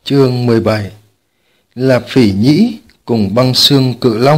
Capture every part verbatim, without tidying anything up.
Chương mười bảy. Lạp Phỉ Nhĩ cùng Băng Xương Cự Long.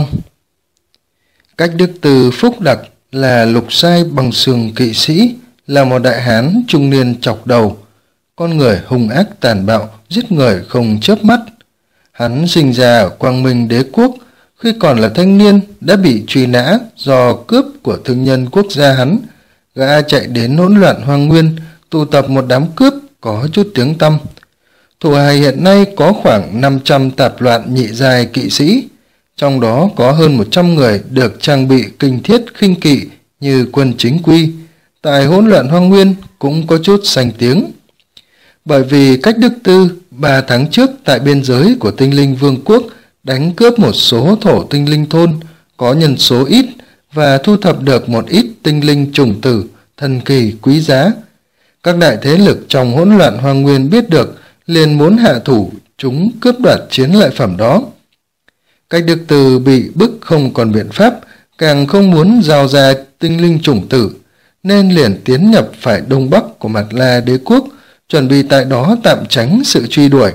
Cách Đức Từ Phúc Đặc là lục sai băng xương kỵ sĩ, là một đại hán trung niên chọc đầu, con người hung ác tàn bạo, giết người không chớp mắt. Hắn sinh ra ở Quang Minh Đế Quốc, khi còn là thanh niên đã bị truy nã do cướp của thương nhân quốc gia hắn. Gã chạy đến hỗn loạn hoang nguyên, tụ tập một đám cướp có chút tiếng tăm. Thủ hạ hiện nay có khoảng năm trăm tạp loạn nhị giai kỵ sĩ, trong đó có hơn một trăm người được trang bị kinh thiết khinh kỵ như quân chính quy. Tại hỗn loạn hoang nguyên cũng có chút danh tiếng. Bởi vì Cách Đức Tư ba tháng trước tại biên giới của Tinh Linh Vương quốc đánh cướp một số thổ tinh linh thôn có nhân số ít và thu thập được một ít tinh linh trùng tử thần kỳ quý giá. Các đại thế lực trong hỗn loạn hoang nguyên biết được, liền muốn hạ thủ chúng cướp đoạt chiến lợi phẩm đó. Cách Đức Từ bị bức không còn biện pháp, càng không muốn giao ra tinh linh chủng tử, nên liền tiến nhập phải đông bắc của Mạt La Đế Quốc, chuẩn bị tại đó tạm tránh sự truy đuổi.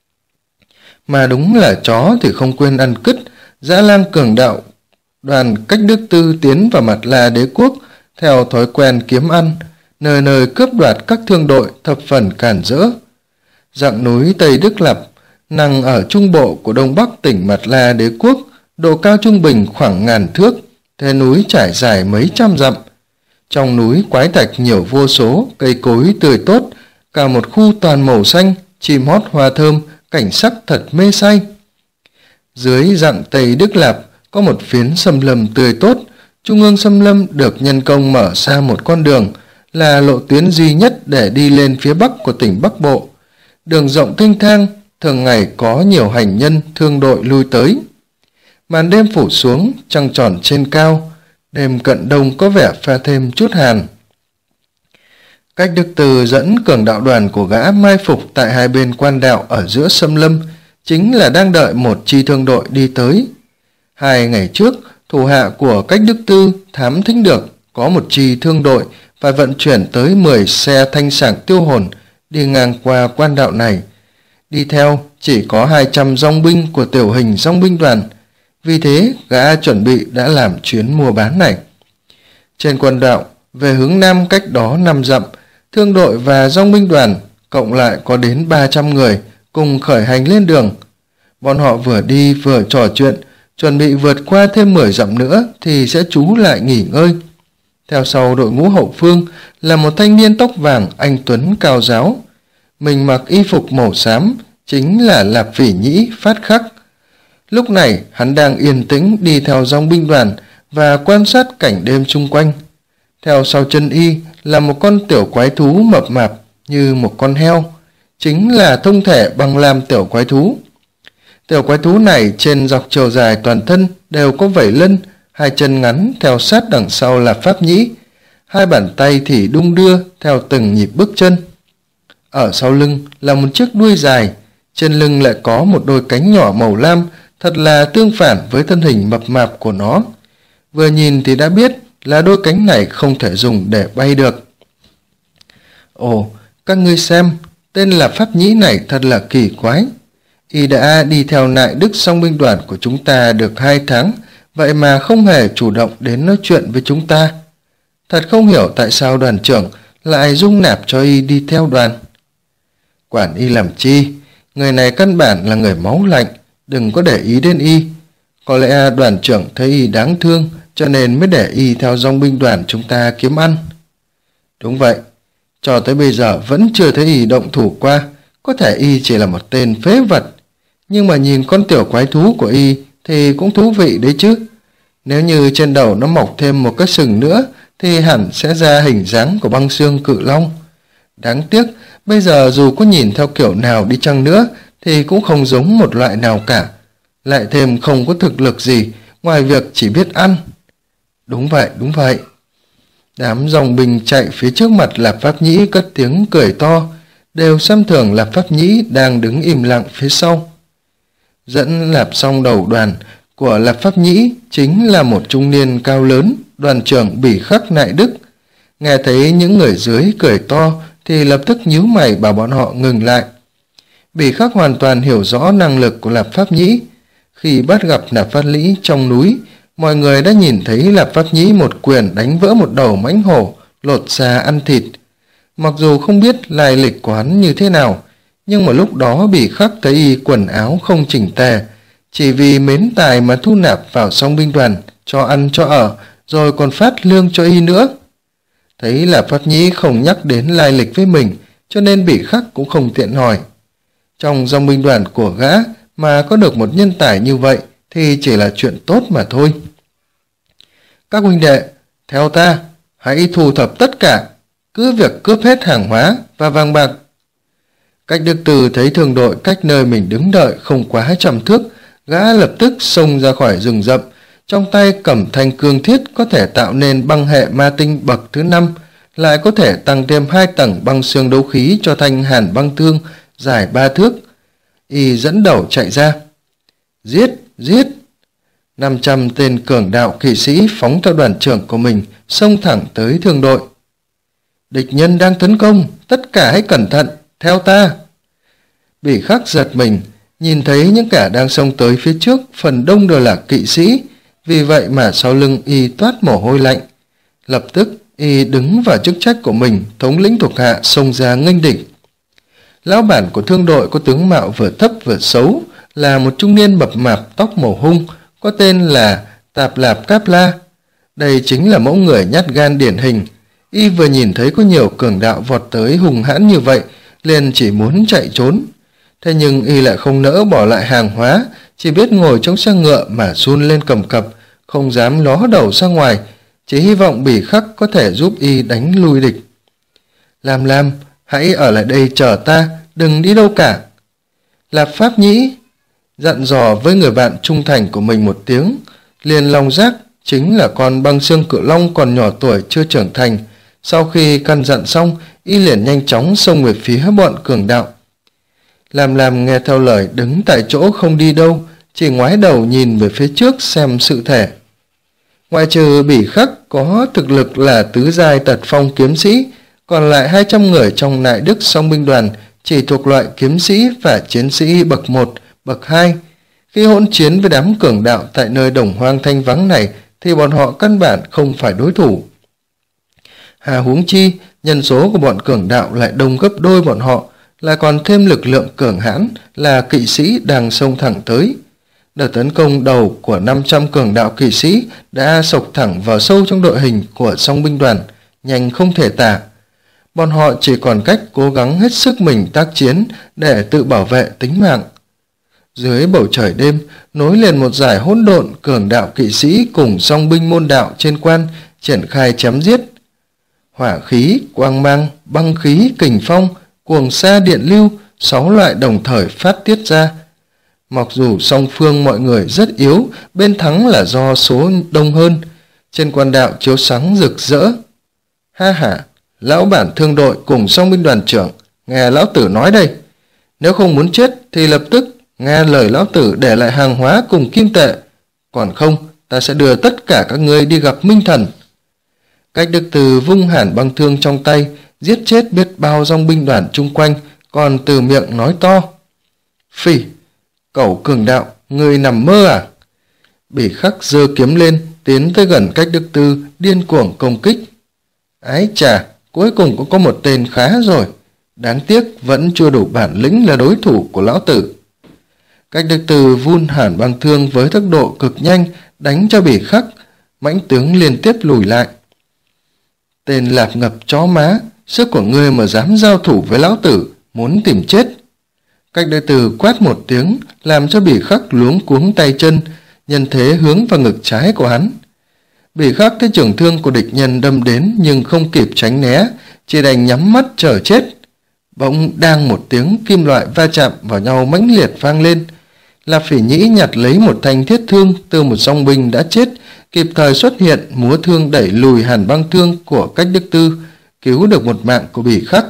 Mà đúng là chó thì không quên ăn cứt, dã lang cường đạo đoàn Cách Đức Tư tiến vào Mạt La Đế Quốc theo thói quen kiếm ăn, nơi nơi cướp đoạt các thương đội thập phần cản rỡ. Dặng núi Tây Đức Lạp nằm ở trung bộ của đông bắc tỉnh Mạt La Đế Quốc, độ cao trung bình khoảng ngàn thước, thế núi trải dài mấy trăm dặm. Trong núi quái thạch nhiều vô số, cây cối tươi tốt, cả một khu toàn màu xanh, chim hót hoa thơm, cảnh sắc thật mê say. Dưới dặng Tây Đức Lạp có một phiến xâm lâm tươi tốt, trung ương xâm lâm được nhân công mở ra một con đường, là lộ tuyến duy nhất để đi lên phía bắc của tỉnh Bắc Bộ. Đường rộng thênh thang, thường ngày có nhiều hành nhân thương đội lui tới. Màn đêm phủ xuống, trăng tròn trên cao, đêm cận đông có vẻ pha thêm chút hàn. Cách Đức Từ dẫn cường đạo đoàn của gã mai phục tại hai bên quan đạo ở giữa xâm lâm, chính là đang đợi một chi thương đội đi tới. Hai ngày trước, thủ hạ của Cách Đức Tư thám thính được có một chi thương đội phải vận chuyển tới mười xe thanh sảng tiêu hồn đi ngang qua quan đạo này. Đi theo chỉ có hai trăm dòng binh của tiểu hình dòng binh đoàn, vì thế gã chuẩn bị đã làm chuyến mua bán này. Trên quan đạo về hướng nam cách đó năm dặm, thương đội và dòng binh đoàn cộng lại có đến ba trăm người cùng khởi hành lên đường. Bọn họ vừa đi vừa trò chuyện, chuẩn bị vượt qua thêm mười dặm nữa thì sẽ trú lại nghỉ ngơi. Theo sau đội ngũ hậu phương là một thanh niên tóc vàng anh tuấn cao ráo. Mình mặc y phục màu xám, chính là Lạp Phỉ Nhĩ Phát Khắc. Lúc này hắn đang yên tĩnh đi theo dòng binh đoàn và quan sát cảnh đêm chung quanh. Theo sau chân y là một con tiểu quái thú mập mạp như một con heo, chính là thông thể Băng Lam tiểu quái thú. Tiểu quái thú này trên dọc chiều dài toàn thân đều có vảy lân, hai chân ngắn theo sát đằng sau là Pháp Nhĩ, hai bàn tay thì đung đưa theo từng nhịp bước chân. Ở sau lưng là một chiếc đuôi dài, trên lưng lại có một đôi cánh nhỏ màu lam, thật là tương phản với thân hình mập mạp của nó. Vừa nhìn thì đã biết là đôi cánh này không thể dùng để bay được. Ồ, các ngươi xem, tên là Pháp Nhĩ này thật là kỳ quái. Y đã đi theo nại đức song binh đoàn của chúng ta được hai tháng, vậy mà không hề chủ động đến nói chuyện với chúng ta. Thật không hiểu tại sao đoàn trưởng lại dung nạp cho Y đi theo đoàn. Quản Y làm chi, người này căn bản là người máu lạnh, đừng có để ý đến Y. Có lẽ đoàn trưởng thấy Y đáng thương, cho nên mới để Y theo dòng binh đoàn chúng ta kiếm ăn. Đúng vậy, cho tới bây giờ vẫn chưa thấy Y động thủ qua, có thể Y chỉ là một tên phế vật. Nhưng mà nhìn con tiểu quái thú của Y thì cũng thú vị đấy chứ. Nếu như trên đầu nó mọc thêm một cái sừng nữa thì hẳn sẽ ra hình dáng của Băng Xương Cự Long. Đáng tiếc, bây giờ dù có nhìn theo kiểu nào đi chăng nữa thì cũng không giống một loại nào cả. Lại thêm không có thực lực gì ngoài việc chỉ biết ăn. Đúng vậy, đúng vậy. Đám dòng binh chạy phía trước mặt Lạp Pháp Nhĩ cất tiếng cười to, đều xem thường Lạp Pháp Nhĩ đang đứng im lặng phía sau. Dẫn Lạp xong đầu đoàn của Lạp Pháp Nhĩ chính là một trung niên cao lớn, đoàn trưởng Bỉ Khắc Nại Đức. Nghe thấy những người dưới cười to thì lập tức nhíu mày bảo bọn họ ngừng lại. Bỉ Khắc hoàn toàn hiểu rõ năng lực của Lạp Pháp Nhĩ. Khi bắt gặp Lạp Phát Lý trong núi, mọi người đã nhìn thấy Lạp Pháp Nhĩ một quyền đánh vỡ một đầu mãnh hổ, lột da ăn thịt. Mặc dù không biết lai lịch của hắn như thế nào, nhưng mà lúc đó Bỉ Khắc thấy y quần áo không chỉnh tề, chỉ vì mến tài mà thu nạp vào song binh đoàn, cho ăn cho ở, rồi còn phát lương cho y nữa. Thấy Lạp Phát Nhĩ không nhắc đến lai lịch với mình, cho nên Bỉ Khắc cũng không tiện hỏi. Trong dòng binh đoàn của gã mà có được một nhân tài như vậy thì chỉ là chuyện tốt mà thôi. Các huynh đệ, theo ta, hãy thu thập tất cả, cứ việc cướp hết hàng hóa và vàng bạc. Cách Đức Từ thấy thương đội cách nơi mình đứng đợi không quá trăm thước, gã lập tức xông ra khỏi rừng rậm, trong tay cầm thanh cương thiết có thể tạo nên băng hệ ma tinh bậc thứ năm, lại có thể tăng thêm hai tầng băng xương đấu khí cho thanh hàn băng thương dài ba thước. Y dẫn đầu chạy ra. Giết, giết! năm trăm tên cường đạo kỵ sĩ phóng theo đoàn trưởng của mình, xông thẳng tới thương đội. Địch nhân đang tấn công, tất cả hãy cẩn thận, theo ta! Bỉ Khắc giật mình, nhìn thấy những kẻ đang xông tới phía trước, phần đông đều là kỵ sĩ, vì vậy mà sau lưng y toát mồ hôi lạnh. Lập tức y đứng vào chức trách của mình, thống lĩnh thuộc hạ xông ra nghênh địch. Lão bản của thương đội có tướng mạo vừa thấp vừa xấu, là một trung niên mập mạp tóc màu hung, có tên là Tạp Lạp Cáp La. Đây chính là mẫu người nhát gan điển hình. Y vừa nhìn thấy có nhiều cường đạo vọt tới hùng hãn như vậy, liền chỉ muốn chạy trốn. Thế nhưng y lại không nỡ bỏ lại hàng hóa, chỉ biết ngồi trong xe ngựa mà run lên cầm cập, không dám ló đầu ra ngoài, chỉ hy vọng Bỉ Khắc có thể giúp y đánh lui địch. Lam Lam, hãy ở lại đây chờ ta, đừng đi đâu cả. Lạp Pháp Nhĩ dặn dò với người bạn trung thành của mình một tiếng, liền lòng giác chính là con băng xương cự long còn nhỏ tuổi chưa trưởng thành. Sau khi căn dặn xong, y liền nhanh chóng xông về phía bọn cường đạo. Lam Lam nghe theo lời đứng tại chỗ không đi đâu, chỉ ngoái đầu nhìn về phía trước xem sự thể. Ngoại trừ Bỉ Khắc có thực lực là tứ giai tật phong kiếm sĩ, còn lại hai trăm người trong Nại Đức song binh đoàn chỉ thuộc loại kiếm sĩ và chiến sĩ bậc một, bậc hai. Khi hỗn chiến với đám cường đạo tại nơi đồng hoang thanh vắng này thì bọn họ căn bản không phải đối thủ. Hà huống chi, nhân số của bọn cường đạo lại đông gấp đôi bọn họ, lại còn thêm lực lượng cường hãn là kỵ sĩ đang xông thẳng tới. Đợt tấn công đầu của năm trăm cường đạo kỵ sĩ đã sộc thẳng vào sâu trong đội hình của song binh đoàn, nhanh không thể tả. Bọn họ chỉ còn cách cố gắng hết sức mình tác chiến để tự bảo vệ tính mạng. Dưới bầu trời đêm, nối liền một dải hỗn độn, cường đạo kỵ sĩ cùng song binh môn đạo trên quan triển khai chém giết. Hỏa khí, quang mang, băng khí, kình phong, cuồng sa điện lưu, sáu loại đồng thời phát tiết ra. Mặc dù song phương mọi người rất yếu, bên thắng là do số đông hơn. Trên quan đạo chiếu sáng rực rỡ. Ha ha, lão bản thương đội cùng song binh đoàn trưởng, nghe lão tử nói đây. Nếu không muốn chết thì lập tức nghe lời lão tử để lại hàng hóa cùng kim tệ. Còn không, ta sẽ đưa tất cả các ngươi đi gặp Minh Thần. Cách Đức Từ vung hàn băng thương trong tay, giết chết biết bao dòng binh đoàn chung quanh, còn từ miệng nói to. Phỉ, cẩu cường đạo, người nằm mơ à? Bỉ Khắc giơ kiếm lên, tiến tới gần Cách Đức Từ, điên cuồng công kích. Ái chà, cuối cùng cũng có một tên khá rồi. Đáng tiếc vẫn chưa đủ bản lĩnh là đối thủ của lão tử. Cách Đức Từ vun hàn băng thương với tốc độ cực nhanh, đánh cho Bỉ Khắc, mãnh tướng liên tiếp lùi lại. Tên Lạp Ngập chó má, sức của ngươi mà dám giao thủ với lão tử, muốn tìm chết. Cách Đức Từ quát một tiếng, làm cho Bỉ Khắc luống cuống tay chân, nhân thế hướng vào ngực trái của hắn. Bỉ Khắc thấy trường thương của địch nhân đâm đến nhưng không kịp tránh né, chỉ đành nhắm mắt chờ chết. Bỗng đang một tiếng kim loại va chạm vào nhau mãnh liệt vang lên. Lạp Phỉ Nhĩ nhặt lấy một thanh thiết thương từ một song binh đã chết, kịp thời xuất hiện múa thương đẩy lùi hàn băng thương của Cách Đức Tư, cứu được một mạng của Bỉ Khắc.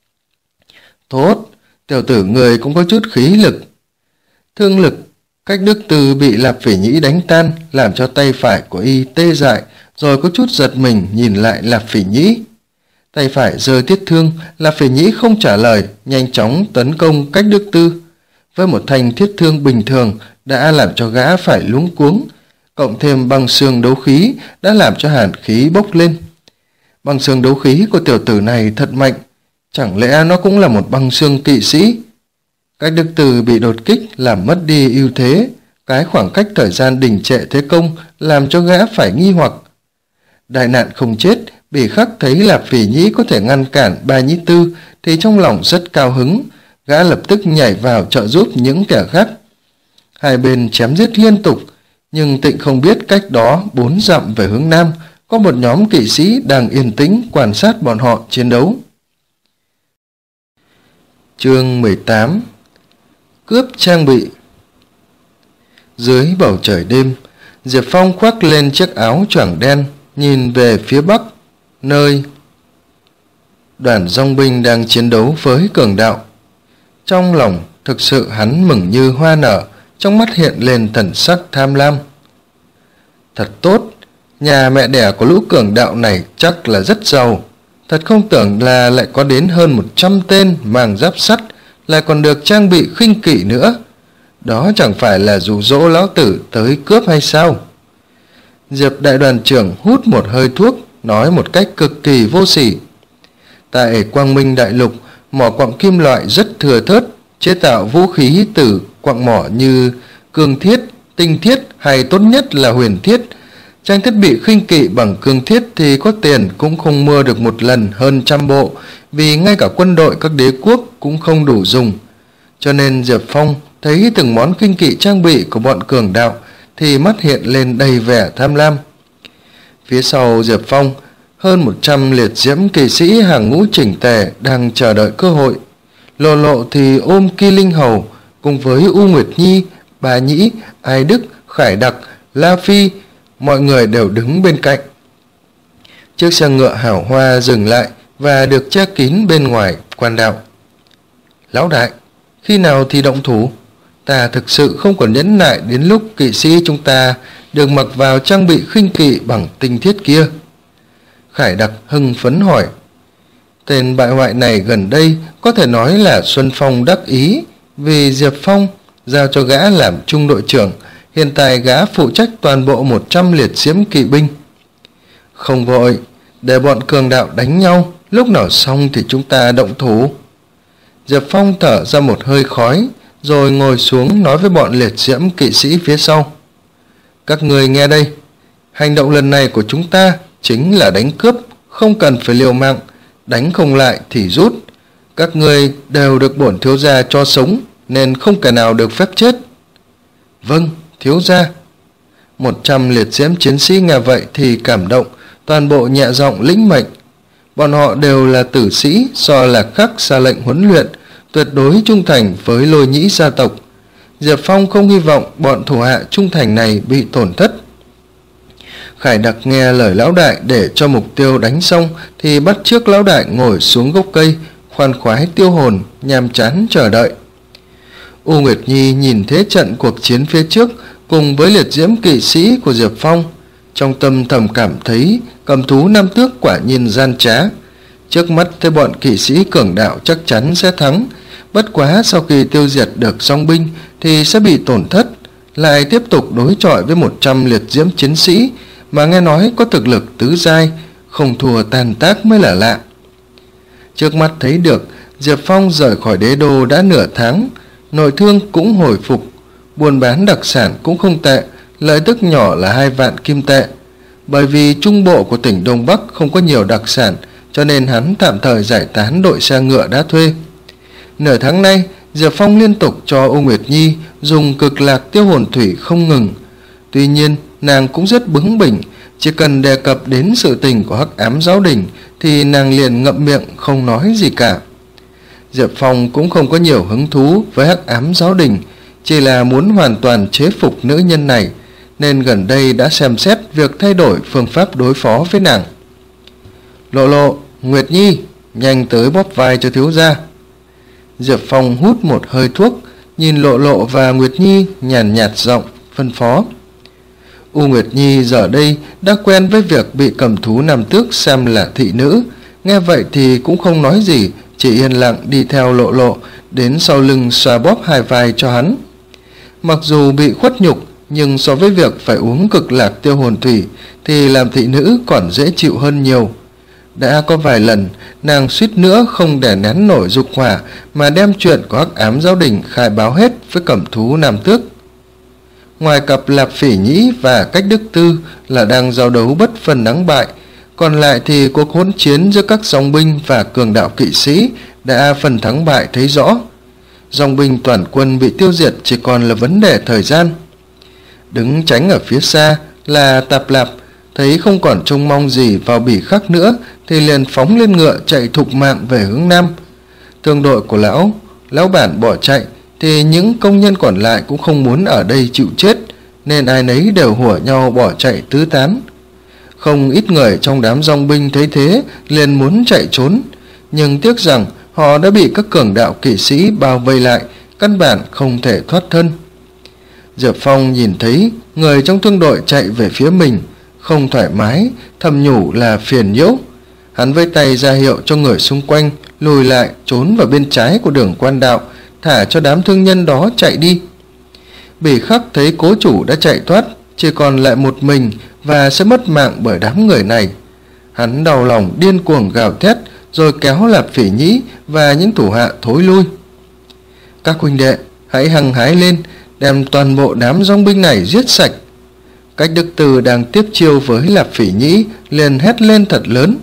Tốt, tiểu tử người cũng có chút khí lực. Thương lực Cách Đức Tư bị Lạp Phỉ Nhĩ đánh tan, làm cho tay phải của y tê dại, rồi có chút giật mình nhìn lại Lạp Phỉ Nhĩ. Tay phải giơ thiết thương, là Phỉ Nhĩ không trả lời, nhanh chóng tấn công Cách Đức Tư. Với một thanh thiết thương bình thường đã làm cho gã phải luống cuống, cộng thêm băng xương đấu khí đã làm cho hàn khí bốc lên. Băng xương đấu khí của tiểu tử này thật mạnh, chẳng lẽ nó cũng là một băng xương kỵ sĩ? Cách Đức Tư bị đột kích làm mất đi ưu thế, cái khoảng cách thời gian đình trệ thế công làm cho gã phải nghi hoặc. Đại nạn không chết, Bỉ Khắc thấy là Phỉ Nhĩ có thể ngăn cản Ba Nhĩ Tư thì trong lòng rất cao hứng, gã lập tức nhảy vào trợ giúp những kẻ khác. Hai bên chém giết liên tục, nhưng Tịnh không biết cách đó bốn dặm về hướng nam có một nhóm kỵ sĩ đang yên tĩnh quan sát bọn họ chiến đấu. Chương mười tám. Cướp trang bị. Dưới bầu trời đêm, Diệp Phong khoác lên chiếc áo choàng đen, nhìn về phía bắc, nơi đoàn dòng binh đang chiến đấu với cường đạo. Trong lòng thực sự hắn mừng như hoa nở, trong mắt hiện lên thần sắc tham lam. Thật tốt, nhà mẹ đẻ của lũ cường đạo này chắc là rất giàu. Thật không tưởng là lại có đến hơn một trăm tên mang giáp sắt, lại còn được trang bị khinh kỵ nữa. Đó chẳng phải là dụ dỗ lão tử tới cướp hay sao? Diệp đại đoàn trưởng hút một hơi thuốc, nói một cách cực kỳ vô sỉ. Tại Quang Minh Đại Lục, mỏ quặng kim loại rất thừa thớt, chế tạo vũ khí từ quặng mỏ như cương thiết, tinh thiết hay tốt nhất là huyền thiết. Trang thiết bị khinh kỵ bằng cương thiết thì có tiền cũng không mua được một lần hơn trăm bộ, vì ngay cả quân đội các đế quốc cũng không đủ dùng. Cho nên Diệp Phong thấy từng món khinh kỵ trang bị của bọn cường đạo thì mắt hiện lên đầy vẻ tham lam. Phía sau Diệp Phong, hơn một trăm liệt diễm kỵ sĩ hàng ngũ chỉnh tề đang chờ đợi cơ hội. Lộ Lộ thì ôm Kỳ Linh Hầu cùng với U Nguyệt Nhi, Bà Nhĩ, Ai Đức, Khải Đặc, La Phi, mọi người đều đứng bên cạnh. Chiếc xe ngựa hảo hoa dừng lại và được che kín bên ngoài quan đạo. Lão đại, khi nào thì động thủ? Ta thực sự không còn nhẫn nại đến lúc kỵ sĩ chúng ta được mặc vào trang bị khinh kỵ bằng tinh thiết kia. Khải Đặc hưng phấn hỏi. Tên bại hoại này gần đây có thể nói là Xuân Phong đắc ý, vì Diệp Phong giao cho gã làm trung đội trưởng, hiện tại gã phụ trách toàn bộ một trăm liệt diễm kỵ binh. Không vội, để bọn cường đạo đánh nhau, lúc nào xong thì chúng ta động thủ. Diệp Phong thở ra một hơi khói, rồi ngồi xuống nói với bọn liệt diễm kỵ sĩ phía sau. Các người nghe đây, hành động lần này của chúng ta chính là đánh cướp, không cần phải liều mạng, đánh không lại thì rút. Các người đều được bổn thiếu gia cho sống, nên không kẻ nào được phép chết. Vâng, thiếu gia. Một trăm liệt diễm chiến sĩ nghe vậy thì cảm động, toàn bộ nhẹ giọng lĩnh mệnh. Bọn họ đều là tử sĩ do Lạc Khắc ra lệnh huấn luyện, tuyệt đối trung thành với Lôi Nhĩ gia tộc. Diệp Phong không hy vọng bọn thủ hạ trung thành này bị tổn thất. Khải Đặc nghe lời lão đại để cho mục tiêu đánh xong thì bắt chước lão đại ngồi xuống gốc cây, khoan khoái tiêu hồn, nhàm chán chờ đợi. U Nguyệt Nhi nhìn thế trận cuộc chiến phía trước cùng với liệt diễm kỵ sĩ của Diệp Phong, trong tâm thầm cảm thấy cầm thú năm tước quả nhiên gian trá. Trước mắt thấy bọn kỵ sĩ cường đạo chắc chắn sẽ thắng, bất quá sau khi tiêu diệt được song binh thì sẽ bị tổn thất, lại tiếp tục đối chọi với một trăm liệt diễm chiến sĩ mà nghe nói có thực lực tứ giai, không thua tàn tác mới là lạ. Trước mắt thấy được Diệp Phong rời khỏi đế đô đã nửa tháng, nội thương cũng hồi phục, buôn bán đặc sản cũng không tệ, lợi tức nhỏ là hai vạn kim tệ. Bởi vì trung bộ của tỉnh Đông Bắc không có nhiều đặc sản, cho nên hắn tạm thời giải tán đội xe ngựa đã thuê. Nửa tháng nay, Diệp Phong liên tục cho U Nguyệt Nhi dùng cực lạc tiêu hồn thủy không ngừng. Tuy nhiên, nàng cũng rất bướng bỉnh, chỉ cần đề cập đến sự tình của Hắc Ám Giáo Đình thì nàng liền ngậm miệng không nói gì cả. Diệp Phong cũng không có nhiều hứng thú với Hắc Ám Giáo Đình, chỉ là muốn hoàn toàn chế phục nữ nhân này, nên gần đây đã xem xét việc thay đổi phương pháp đối phó với nàng. Lộ Lộ, Nguyệt Nhi, nhanh tới bóp vai cho thiếu gia. Diệp Phong hút một hơi thuốc, nhìn Lộ Lộ và Nguyệt Nhi nhàn nhạt giọng phân phó. U Nguyệt Nhi giờ đây đã quen với việc bị cầm thú nam tước xem là thị nữ, nghe vậy thì cũng không nói gì, chỉ yên lặng đi theo Lộ Lộ đến sau lưng xoa bóp hai vai cho hắn. Mặc dù bị khuất nhục, nhưng so với việc phải uống cực lạc tiêu hồn thủy thì làm thị nữ còn dễ chịu hơn nhiều. Đã có vài lần nàng suýt nữa không đè nén nổi dục hỏa mà đem chuyện của Hắc Ám Giáo Đình khai báo hết với Cẩm Thú Nam Tước. Ngoài cặp Lạp Phỉ Nhĩ và Cách Đức Tư là đang giao đấu bất phân thắng bại, còn lại thì cuộc hỗn chiến giữa các dòng binh và cường đạo kỵ sĩ đã phần thắng bại thấy rõ. Dòng binh toàn quân bị tiêu diệt chỉ còn là vấn đề thời gian. Đứng tránh ở phía xa là Tạp Lạp, thấy không còn trông mong gì vào Bỉ Khắc nữa thì liền phóng lên ngựa chạy thục mạng về hướng nam. Thương đội của lão lão bản bỏ chạy thì những công nhân còn lại cũng không muốn ở đây chịu chết, nên ai nấy đều hùa nhau bỏ chạy tứ tán. Không ít người trong đám dòng binh thấy thế liền muốn chạy trốn, nhưng tiếc rằng họ đã bị các cường đạo kỵ sĩ bao vây lại, căn bản không thể thoát thân. Diệp Phong nhìn thấy người trong thương đội chạy về phía mình, không thoải mái, thầm nhủ là phiền nhiễu. Hắn vẫy tay ra hiệu cho người xung quanh lùi lại, trốn vào bên trái của đường quan đạo, thả cho đám thương nhân đó chạy đi. Bỉ Khắc thấy cố chủ đã chạy thoát, chỉ còn lại một mình và sẽ mất mạng bởi đám người này. Hắn đau lòng điên cuồng gào thét, rồi kéo Lạp Phỉ Nhĩ và những thủ hạ thối lui. Các huynh đệ, hãy hăng hái lên, đem toàn bộ đám dòng binh này giết sạch. Cách Đức Từ đang tiếp chiêu với Lạp Phỉ Nhĩ liền hét lên thật lớn.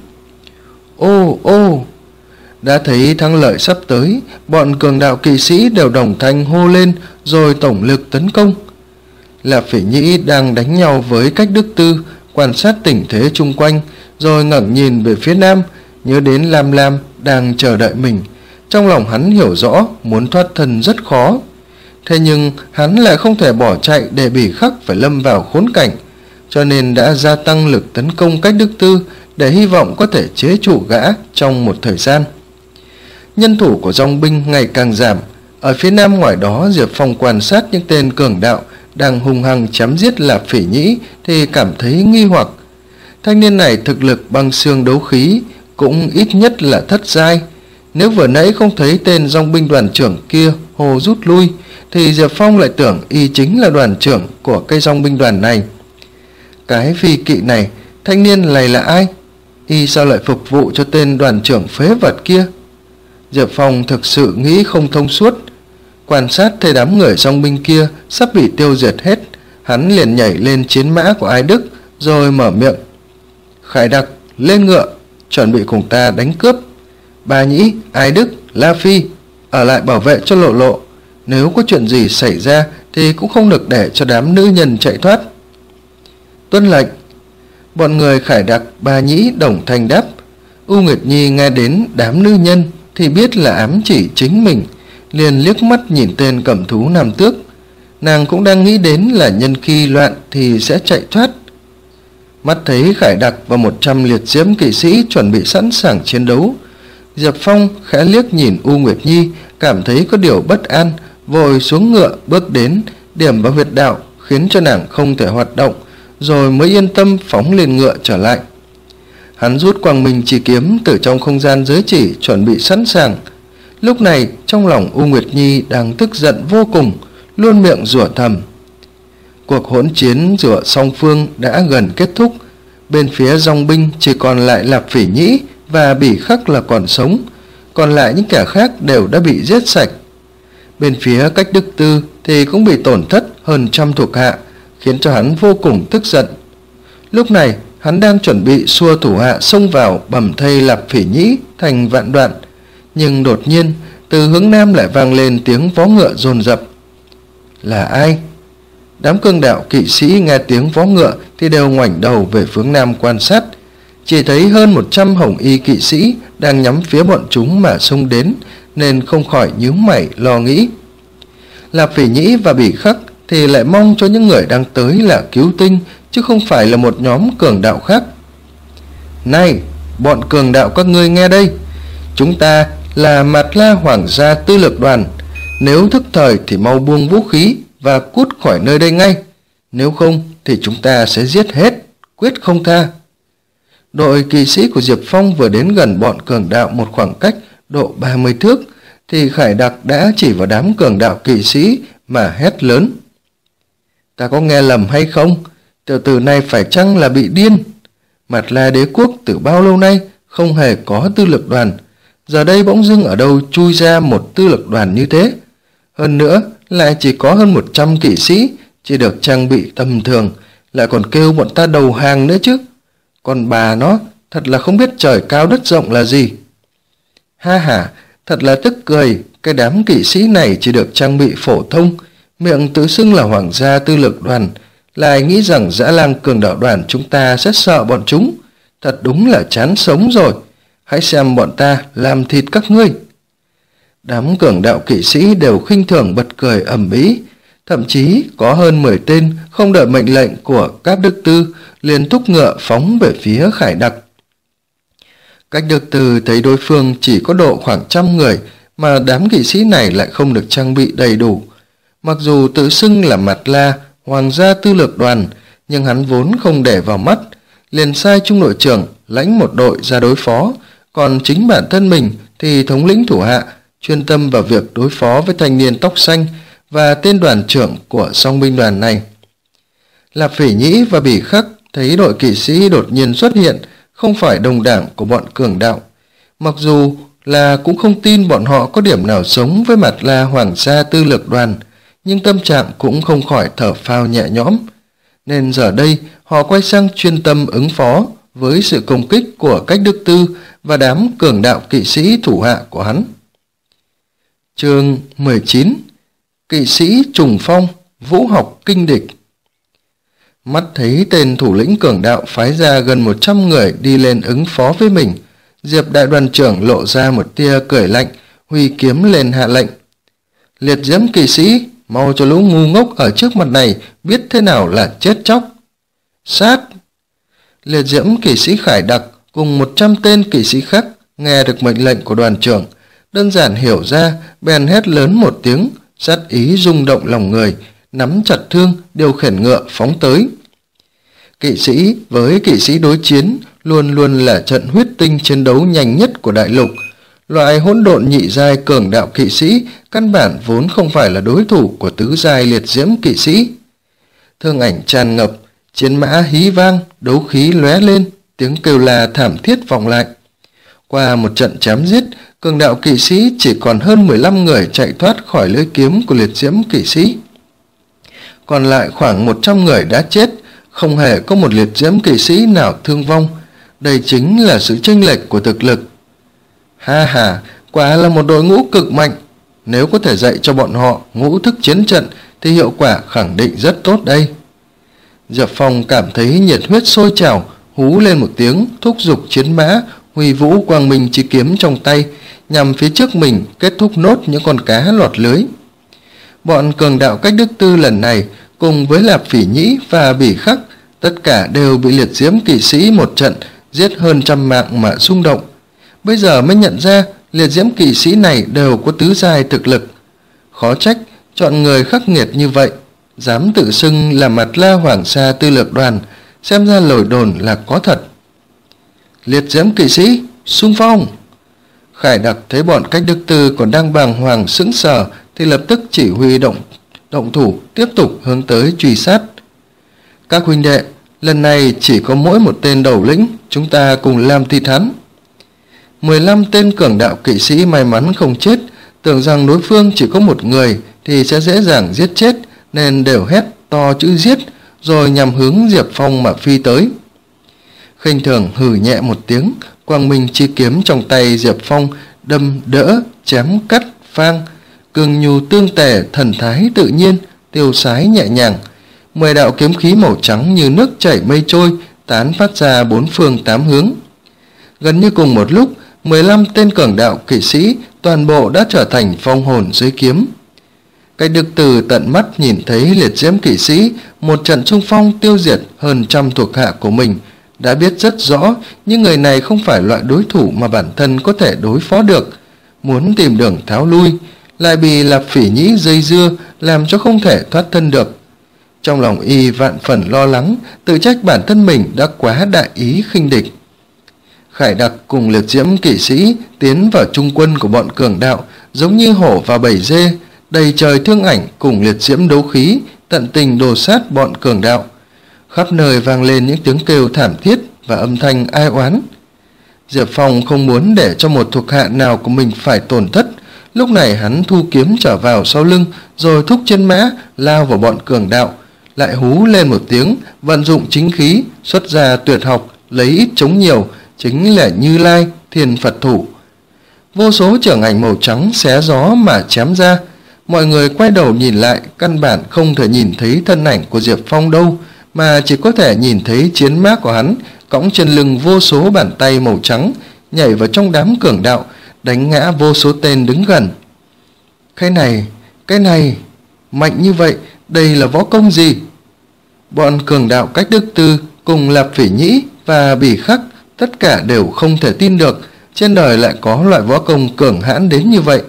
Ô ô! Đã thấy thắng lợi sắp tới, bọn cường đạo kỵ sĩ đều đồng thanh hô lên rồi tổng lực tấn công. Lạp Phỉ Nhĩ đang đánh nhau với Cách Đức Tư, quan sát tình thế chung quanh, rồi ngẩng nhìn về phía nam, nhớ đến Lam Lam đang chờ đợi mình. Trong lòng hắn hiểu rõ muốn thoát thân rất khó. Thế nhưng hắn lại không thể bỏ chạy để Bỉ Khắc phải lâm vào khốn cảnh, cho nên đã gia tăng lực tấn công Cách Đức Tư để hy vọng có thể chế trụ gã trong một thời gian. Nhân thủ của dòng binh ngày càng giảm. Ở phía nam ngoài đó, Diệp Phong quan sát những tên cường đạo đang hung hăng chém giết Lạp Phỉ Nhĩ thì cảm thấy nghi hoặc. Thanh niên này thực lực băng xương đấu khí cũng ít nhất là thất giai. Nếu vừa nãy không thấy tên dòng binh đoàn trưởng kia hồ rút lui thì Diệp Phong lại tưởng y chính là đoàn trưởng của cây dòng binh đoàn này. Cái phi kỵ này, thanh niên này là ai? Y sao lại phục vụ cho tên đoàn trưởng phế vật kia? Diệp Phong thực sự nghĩ không thông suốt. Quan sát thấy đám người dòng binh kia sắp bị tiêu diệt hết, hắn liền nhảy lên chiến mã của Ai Đức rồi mở miệng. Khải Đặc, lên ngựa, chuẩn bị cùng ta đánh cướp. Bà Nhĩ, Ai Đức, La Phi ở lại bảo vệ cho Lộ Lộ. Nếu có chuyện gì xảy ra thì cũng không được để cho đám nữ nhân chạy thoát. Tuân lệnh. Bọn người Khải Đặc, Bà Nhĩ đồng thanh đáp. U Nguyệt Nhi nghe đến đám nữ nhân thì biết là ám chỉ chính mình, liền liếc mắt nhìn tên Cẩm Thú Nam Tước. Nàng cũng đang nghĩ đến là nhân khi loạn thì sẽ chạy thoát. Mắt thấy Khải Đặc và một trăm liệt diễm kỵ sĩ chuẩn bị sẵn sàng chiến đấu, Diệp Phong khẽ liếc nhìn U Nguyệt Nhi, cảm thấy có điều bất an, vội xuống ngựa bước đến, điểm vào huyệt đạo khiến cho nàng không thể hoạt động, rồi mới yên tâm phóng lên ngựa trở lại. Hắn rút quang minh chỉ kiếm từ trong không gian giới chỉ chuẩn bị sẵn sàng. Lúc này trong lòng U Nguyệt Nhi đang tức giận vô cùng, luôn miệng rủa thầm. Cuộc hỗn chiến giữa song phương đã gần kết thúc. Bên phía dòng binh chỉ còn lại Lạp Phỉ Nhĩ và Bỉ Khắc là còn sống, còn lại những kẻ khác đều đã bị giết sạch. Bên phía Cách Đức Tư thì cũng bị tổn thất hơn trăm thuộc hạ, khiến cho hắn vô cùng tức giận. Lúc này hắn đang chuẩn bị xua thủ hạ xông vào bầm thây Lạp Phỉ Nhĩ thành vạn đoạn, nhưng đột nhiên từ hướng nam lại vang lên tiếng vó ngựa dồn dập. Là ai? Đám cường đạo kỵ sĩ nghe tiếng vó ngựa thì đều ngoảnh đầu về hướng nam quan sát, chỉ thấy hơn một trăm hồng y kỵ sĩ đang nhắm phía bọn chúng mà xông đến, nên không khỏi nhíu mày lo nghĩ. Lạp Phỉ Nhĩ và Bỉ Khắc thì lại mong cho những người đang tới là cứu tinh, chứ không phải là một nhóm cường đạo khác. Này, bọn cường đạo các ngươi nghe đây, chúng ta là Mạt La Hoàng gia Tư Lược đoàn, nếu thức thời thì mau buông vũ khí và cút khỏi nơi đây ngay, nếu không thì chúng ta sẽ giết hết, quyết không tha. Đội kỵ sĩ của Diệp Phong vừa đến gần bọn cường đạo một khoảng cách độ ba mươi thước, thì Khải Đặc đã chỉ vào đám cường đạo kỵ sĩ mà hét lớn. Ta có nghe lầm hay không? Tiểu tử này phải chăng là bị điên? Mạt La đế quốc từ bao lâu nay không hề có tư lực đoàn, giờ đây bỗng dưng ở đâu chui ra một tư lực đoàn như thế? Hơn nữa lại chỉ có hơn một trăm kỵ sĩ, chỉ được trang bị tầm thường, lại còn kêu bọn ta đầu hàng nữa chứ. Còn bà nó thật là không biết trời cao đất rộng là gì. Ha ha, thật là tức cười, cái đám kỵ sĩ này chỉ được trang bị phổ thông, miệng tự xưng là hoàng gia tư lực đoàn, lại nghĩ rằng dã lang cường đạo đoàn chúng ta sẽ sợ bọn chúng. Thật đúng là chán sống rồi. Hãy xem bọn ta làm thịt các ngươi. Đám cường đạo kỵ sĩ đều khinh thường bật cười ầm ĩ, thậm chí có hơn mười tên không đợi mệnh lệnh của Cáp Đức Tư liền thúc ngựa phóng về phía Khải Đặc. Cách Đức Tư thấy đối phương chỉ có độ khoảng trăm người, mà đám kỵ sĩ này lại không được trang bị đầy đủ. Mặc dù tự xưng là Mạt La hoàng gia tư lược đoàn, nhưng hắn vốn không để vào mắt, liền sai trung đội trưởng lãnh một đội ra đối phó, còn chính bản thân mình thì thống lĩnh thủ hạ, chuyên tâm vào việc đối phó với thanh niên tóc xanh và tên đoàn trưởng của song binh đoàn này. Lạp Phỉ Nhĩ và Bỉ Khắc thấy đội kỵ sĩ đột nhiên xuất hiện không phải đồng đảng của bọn cường đạo, mặc dù là cũng không tin bọn họ có điểm nào sống với Mạt La hoàng gia tư lược đoàn, nhưng tâm trạng cũng không khỏi thở phào nhẹ nhõm, nên giờ đây họ quay sang chuyên tâm ứng phó với sự công kích của Cách Đức Tư và đám cường đạo kỵ sĩ thủ hạ của hắn. Chương mười chín. Kỵ sĩ trùng phong, vũ học kinh địch. Mắt thấy tên thủ lĩnh cường đạo phái ra gần một trăm người đi lên ứng phó với mình, Diệp đại đoàn trưởng lộ ra một tia cười lạnh, huy kiếm lên hạ lệnh. Liệt diễm kỵ sĩ, mau cho lũ ngu ngốc ở trước mặt này biết thế nào là chết chóc. Sát! Liệt diễm kỵ sĩ Khải Đặc cùng một trăm tên kỵ sĩ khác nghe được mệnh lệnh của đoàn trưởng, đơn giản hiểu ra, bèn hét lớn một tiếng, sát ý rung động lòng người, nắm chặt thương, điều khiển ngựa phóng tới. Kỵ sĩ với kỵ sĩ đối chiến luôn luôn là trận huyết tinh chiến đấu nhanh nhất của đại lục. Loại hỗn độn nhị giai cường đạo kỵ sĩ căn bản vốn không phải là đối thủ của tứ giai liệt diễm kỵ sĩ. Thương ảnh tràn ngập, chiến mã hí vang, đấu khí lóe lên, tiếng kêu la thảm thiết vọng lại. Qua một trận chém giết, cường đạo kỵ sĩ chỉ còn hơn mười lăm người chạy thoát khỏi lưỡi kiếm của liệt diễm kỵ sĩ. Còn lại khoảng một trăm người đã chết, không hề có một liệt diễm kỵ sĩ nào thương vong. Đây chính là sự chênh lệch của thực lực. Ha ha, quả là một đội ngũ cực mạnh. Nếu có thể dạy cho bọn họ ngũ thức chiến trận thì hiệu quả khẳng định rất tốt đây. Diệp Phong cảm thấy nhiệt huyết sôi trào, hú lên một tiếng, thúc giục chiến mã, huy vũ quang minh chi kiếm trong tay, nhằm phía trước mình kết thúc nốt những con cá lọt lưới. Bọn cường đạo Cách Đức Tư lần này cùng với Lạp Phỉ Nhĩ và Bỉ Khắc tất cả đều bị liệt diễm kỵ sĩ một trận giết hơn trăm mạng mà xung động. Bây giờ mới nhận ra liệt diễm kỵ sĩ này đều có tứ giai thực lực. Khó trách chọn người khắc nghiệt như vậy, dám tự xưng là Mạt La hoàng gia tư lược đoàn, xem ra lời đồn là có thật. Liệt diễm kỵ sĩ, xung phong! Khải Đặc thấy bọn Cách Đức Tư còn đang bàng hoàng sững sờ thì lập tức chỉ huy động động thủ tiếp tục hướng tới truy sát. Các huynh đệ, lần này chỉ có mỗi một tên đầu lĩnh, chúng ta cùng làm thịt hắn. mười lăm tên cường đạo kỵ sĩ may mắn không chết, tưởng rằng đối phương chỉ có một người thì sẽ dễ dàng giết chết, nên đều hét to chữ giết, rồi nhằm hướng Diệp Phong mà phi tới. Khinh thường hừ nhẹ một tiếng, quang minh chi kiếm trong tay Diệp Phong đâm đỡ, chém cắt, phang, cường nhu tương tề, thần thái tự nhiên, tiêu sái nhẹ nhàng. Mười đạo kiếm khí màu trắng như nước chảy mây trôi tán phát ra bốn phương tám hướng. Gần như cùng một lúc, mười lăm tên cường đạo kỵ sĩ toàn bộ đã trở thành phong hồn dưới kiếm. Cách Đức Từ tận mắt nhìn thấy liệt diễm kỵ sĩ một trận xung phong tiêu diệt hơn trăm thuộc hạ của mình, đã biết rất rõ những người này không phải loại đối thủ mà bản thân có thể đối phó được. Muốn tìm đường tháo lui, lại bị Lạp Phỉ Nhĩ dây dưa làm cho không thể thoát thân được. Trong lòng y vạn phần lo lắng, tự trách bản thân mình đã quá đại ý khinh địch. Khải Đặc cùng liệt diễm kỵ sĩ tiến vào trung quân của bọn cường đạo, giống như hổ vào bầy dê, đầy trời thương ảnh cùng liệt diễm đấu khí, tận tình đồ sát bọn cường đạo. Khắp nơi vang lên những tiếng kêu thảm thiết và âm thanh ai oán. Diệp Phong không muốn để cho một thuộc hạ nào của mình phải tổn thất. Lúc này hắn thu kiếm trở vào sau lưng, rồi thúc chân mã lao vào bọn cường đạo, lại hú lên một tiếng, vận dụng chính khí, xuất ra tuyệt học lấy ít chống nhiều, chính là Như Lai Thiên Phật Thủ. Vô số chưởng ảnh màu trắng xé gió mà chém ra. Mọi người quay đầu nhìn lại, căn bản không thể nhìn thấy thân ảnh của Diệp Phong đâu, mà chỉ có thể nhìn thấy chiến mã của hắn cõng trên lưng vô số bàn tay màu trắng, nhảy vào trong đám cường đạo, đánh ngã vô số tên đứng gần. Cái này, cái này, mạnh như vậy, đây là võ công gì? Bọn cường đạo Cách Đức Tư cùng Lạp Phỉ Nhĩ và Bỉ Khắc tất cả đều không thể tin được trên đời lại có loại võ công cường hãn đến như vậy.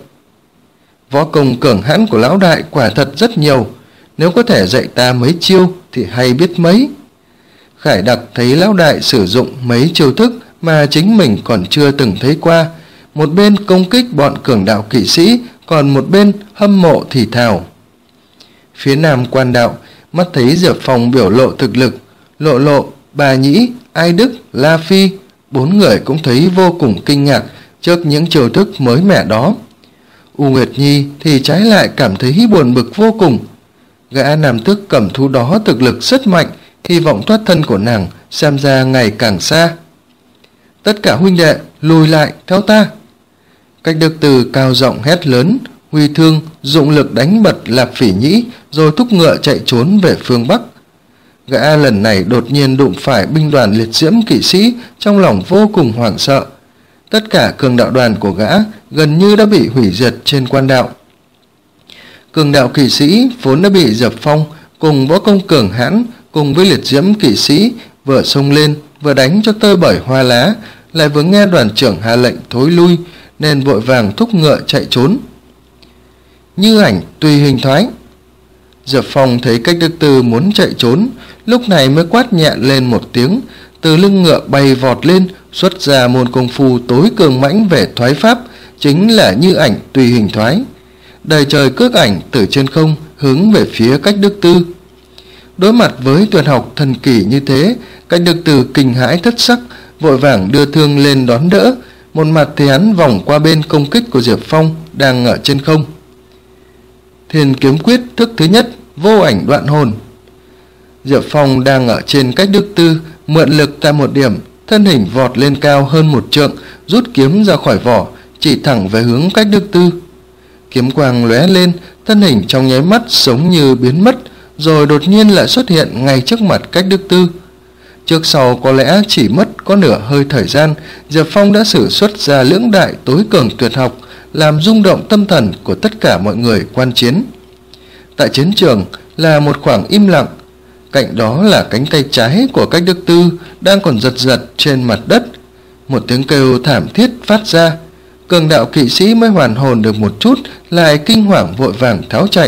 Võ công cường hãn của lão đại quả thật rất nhiều, nếu có thể dạy ta mấy chiêu thì hay biết mấy. Khải Đặc thấy lão đại sử dụng mấy chiêu thức mà chính mình còn chưa từng thấy qua, một bên công kích bọn cường đạo kỵ sĩ, còn một bên hâm mộ thì thào. Phía nam quan đạo, mắt thấy Diệp Phong biểu lộ thực lực, Lộ Lộ, Bà Nhĩ, Ai Đức, La Phi, bốn người cũng thấy vô cùng kinh ngạc trước những chiêu thức mới mẻ đó. U Nguyệt Nhi thì trái lại cảm thấy buồn bực vô cùng. Gã nam tước cầm thú đó thực lực rất mạnh, hy vọng thoát thân của nàng xem ra ngày càng xa. Tất cả huynh đệ lùi lại theo ta. Cách Đức Từ cao giọng hét lớn, huy thương dụng lực đánh bật Lạp Phỉ Nhĩ, rồi thúc ngựa chạy trốn về phương bắc. Gã lần này đột nhiên đụng phải binh đoàn liệt diễm kỵ sĩ, trong lòng vô cùng hoảng sợ. Tất cả cường đạo đoàn của gã gần như đã bị hủy diệt trên quan đạo. Cường đạo kỵ sĩ vốn đã bị Diệp Phong cùng võ công cường hãn cùng với liệt diễm kỵ sĩ vừa xông lên vừa đánh cho tơi bời hoa lá, lại vừa nghe đoàn trưởng hạ lệnh thối lui nên vội vàng thúc ngựa chạy trốn. Như ảnh tùy hình thoái. Diệp Phong thấy Cách Đức Tư muốn chạy trốn, lúc này mới quát nhẹ lên một tiếng, từ lưng ngựa bay vọt lên, xuất ra môn công phu tối cường mãnh về thoái pháp, chính là Như ảnh tùy hình thoái. Đầy trời cước ảnh từ trên không hướng về phía Cách Đức Tư. Đối mặt với tuyệt học thần kỳ như thế, Cách Đức Tư kinh hãi thất sắc, vội vàng đưa thương lên đón đỡ, một mặt thì hắn vòng qua bên công kích của Diệp Phong đang ở trên không. Thiên Kiếm Quyết thức thứ nhất, vô ảnh đoạn hồn. Diệp Phong đang ở trên Cách Đức Tư, mượn lực tại một điểm, thân hình vọt lên cao hơn một trượng, rút kiếm ra khỏi vỏ, chỉ thẳng về hướng Cách Đức Tư. Kiếm quang lóe lên, thân hình trong nháy mắt giống như biến mất, rồi đột nhiên lại xuất hiện ngay trước mặt Cách Đức Tư. Trước sau có lẽ chỉ mất có nửa hơi thời gian, Diệp Phong đã sử xuất ra lưỡng đại tối cường tuyệt học, làm rung động tâm thần của tất cả mọi người quan chiến. Tại chiến trường là một khoảng im lặng, cạnh đó là cánh tay trái của Cách Đức Tư đang còn giật giật trên mặt đất. Một tiếng kêu thảm thiết phát ra, cường đạo kỵ sĩ mới hoàn hồn được một chút, lại kinh hoàng vội vàng tháo chạy.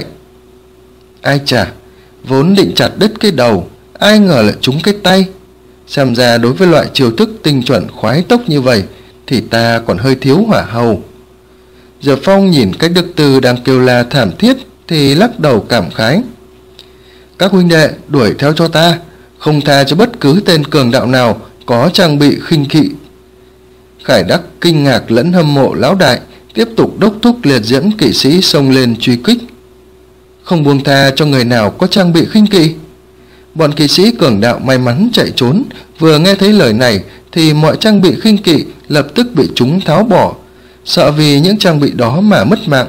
Ai chà, vốn định chặt đứt cái đầu, ai ngờ lại trúng cái tay. Xem ra đối với loại chiêu thức tinh chuẩn khoái tốc như vậy thì ta còn hơi thiếu hỏa hầu. Diệp Phong nhìn Cách Đức Tư đang kêu la thảm thiết thì lắc đầu cảm khái. Các huynh đệ đuổi theo cho ta, không tha cho bất cứ tên cường đạo nào có trang bị khinh kỵ. Khải Đắc kinh ngạc lẫn hâm mộ lão đại, tiếp tục đốc thúc liệt diễm kỵ sĩ xông lên truy kích. Không buông tha cho người nào có trang bị khinh kỵ. Bọn kỵ sĩ cường đạo may mắn chạy trốn, vừa nghe thấy lời này thì mọi trang bị khinh kỵ lập tức bị chúng tháo bỏ, sợ vì những trang bị đó mà mất mạng.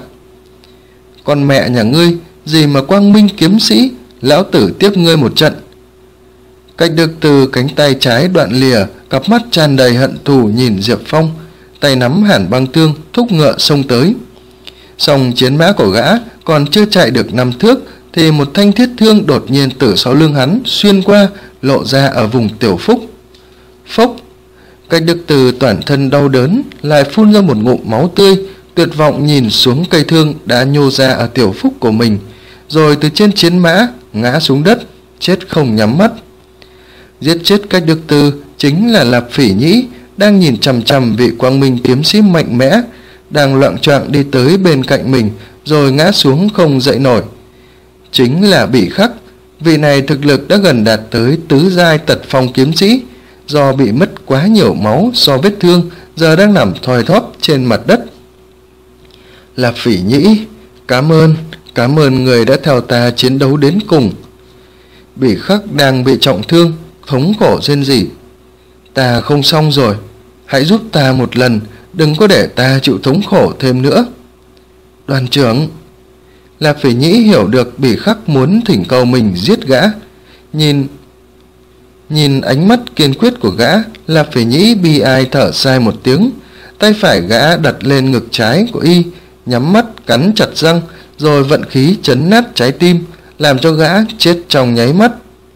Con mẹ nhà ngươi, gì mà quang minh kiếm sĩ, lão tử tiếp ngươi một trận. Cách Đức Từ cánh tay trái đoạn lìa, cặp mắt tràn đầy hận thù nhìn Diệp Phong, tay nắm hàn băng thương thúc ngựa xông tới. Song chiến mã của gã còn chưa chạy được năm thước thì một thanh thiết thương đột nhiên từ sau lưng hắn xuyên qua, lộ ra ở vùng tiểu phúc. Phốc! Cách Đức Từ toàn thân đau đớn, lại phun ra một ngụm máu tươi, tuyệt vọng nhìn xuống cây thương đã nhô ra ở tiểu phúc của mình, rồi từ trên chiến mã ngã xuống đất, chết không nhắm mắt. Giết chết Cách Đức Từ chính là Lạp Phỉ Nhĩ, đang nhìn chằm chằm vị quang minh kiếm sĩ mạnh mẽ, đang loạng choạng đi tới bên cạnh mình, rồi ngã xuống không dậy nổi. Chính là Bỉ Khắc. Vị này thực lực đã gần đạt tới tứ giai tật phong kiếm sĩ, do bị mất quá nhiều máu do vết thương, giờ đang nằm thoi thóp trên mặt đất. Lạp Phỉ Nhĩ, cảm ơn, cảm ơn người đã theo ta chiến đấu đến cùng. Bỉ Khắc đang bị trọng thương, thống khổ rên rỉ. Ta không xong rồi, hãy giúp ta một lần, đừng có để ta chịu thống khổ thêm nữa. Đoàn trưởng. Lạp Phỉ Nhĩ hiểu được Bỉ Khắc muốn thỉnh cầu mình giết gã. Nhìn nhìn ánh mắt kiên quyết của gã, Lạp Phỉ Nhĩ bi ai thở dài một tiếng. Tay phải gã đặt lên ngực trái của y, nhắm mắt cắn chặt răng, rồi vận khí chấn nát trái tim, làm cho gã chết trong nháy mắt.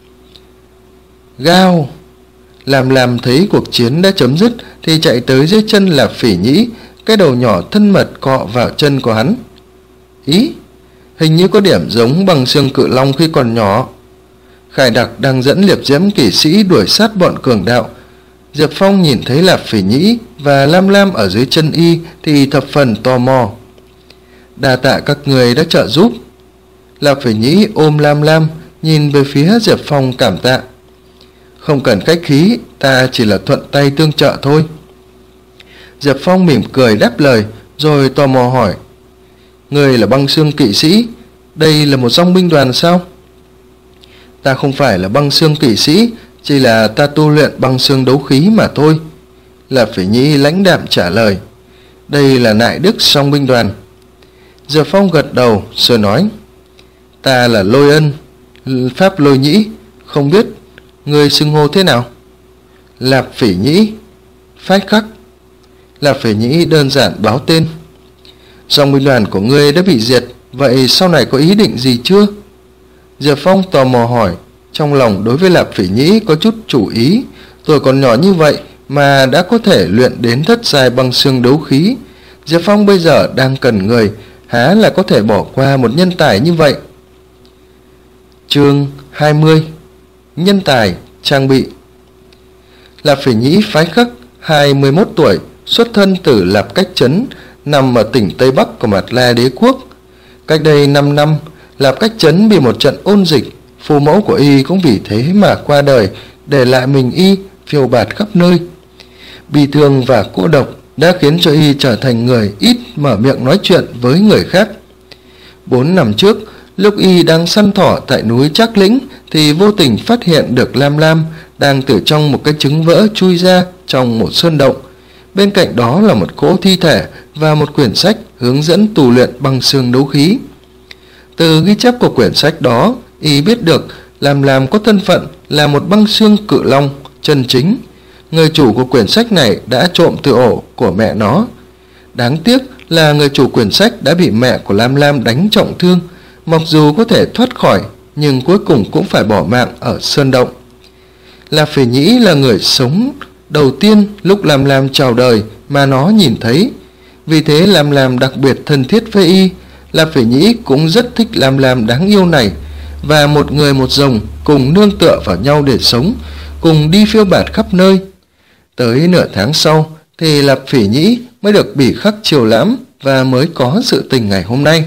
Gao. Làm làm thấy cuộc chiến đã chấm dứt thì chạy tới dưới chân Lạp Phỉ Nhĩ, cái đầu nhỏ thân mật cọ vào chân của hắn. Ý, hình như có điểm giống Băng Xương Cự Long khi còn nhỏ. Khải Đặc đang dẫn liệp diễm kỵ sĩ đuổi sát bọn cường đạo. Diệp Phong nhìn thấy Lạp Phỉ Nhĩ và Lam Lam ở dưới chân y thì thập phần tò mò. Đa tạ các người đã trợ giúp. Lạp Phỉ Nhĩ ôm Lam Lam, nhìn về phía Diệp Phong cảm tạ. Không cần khách khí, ta chỉ là thuận tay tương trợ thôi. Diệp Phong mỉm cười đáp lời, rồi tò mò hỏi. Người là Băng Xương kỵ sĩ, đây là một dòng binh đoàn sao? Ta không phải là Băng Xương kỵ sĩ, chỉ là ta tu luyện băng xương đấu khí mà thôi. Lạp Phỉ Nhĩ lãnh đạm trả lời. Đây là Nại Đức song binh đoàn. Diệp Phong gật đầu rồi nói. Ta là Lôi Ân, Pháp Lôi Nhĩ, không biết người xưng hô thế nào? Lạp Phỉ Nhĩ. Phách Khắc. Lạp Phỉ Nhĩ đơn giản báo tên. Dòng binh đoàn của ngươi đã bị diệt, vậy sau này có ý định gì chưa? Diệp Phong tò mò hỏi, trong lòng đối với Lạp Phỉ Nhĩ có chút chủ ý. Tuổi còn nhỏ như vậy mà đã có thể luyện đến thất giai băng xương đấu khí. Diệp Phong bây giờ đang cần người, há là có thể bỏ qua một nhân tài như vậy. Chương hai mươi. Nhân tài, trang bị. Lạp Phỉ Nhĩ Phái Khắc, hai mươi mốt tuổi, xuất thân từ Lạp Cách Trấn, nằm ở tỉnh Tây Bắc của Mạt La Đế Quốc. Cách đây năm năm, Lạp Cách Trấn bị một trận ôn dịch, phụ mẫu của y cũng vì thế mà qua đời, để lại mình y phiêu bạt khắp nơi. Bi thương và cô độc đã khiến cho y trở thành người ít mở miệng nói chuyện với người khác. Bốn năm trước, lúc y đang săn thỏ tại núi Trác Lĩnh thì vô tình phát hiện được Lam Lam đang từ trong một cái trứng vỡ chui ra trong một sơn động. Bên cạnh đó là một cỗ thi thể và một quyển sách hướng dẫn tu luyện băng xương đấu khí. Từ ghi chép của quyển sách đó, y biết được Lam Lam có thân phận là một băng xương cự long chân chính. Người chủ của quyển sách này đã trộm từ ổ của mẹ nó. Đáng tiếc là người chủ quyển sách đã bị mẹ của Lam Lam đánh trọng thương, mặc dù có thể thoát khỏi nhưng cuối cùng cũng phải bỏ mạng ở sơn động. Lạp Phỉ Nhĩ là người sống đầu tiên lúc Lam Lam chào đời mà nó nhìn thấy. Vì thế Lam Lam đặc biệt thân thiết với y. Lạp Phỉ Nhĩ cũng rất thích Lam Lam đáng yêu này, và một người một rồng cùng nương tựa vào nhau để sống, cùng đi phiêu bạt khắp nơi. Tới nửa tháng sau thì Lạp Phỉ Nhĩ mới được Bỉ Khắc chiều lãm và mới có sự tình ngày hôm nay.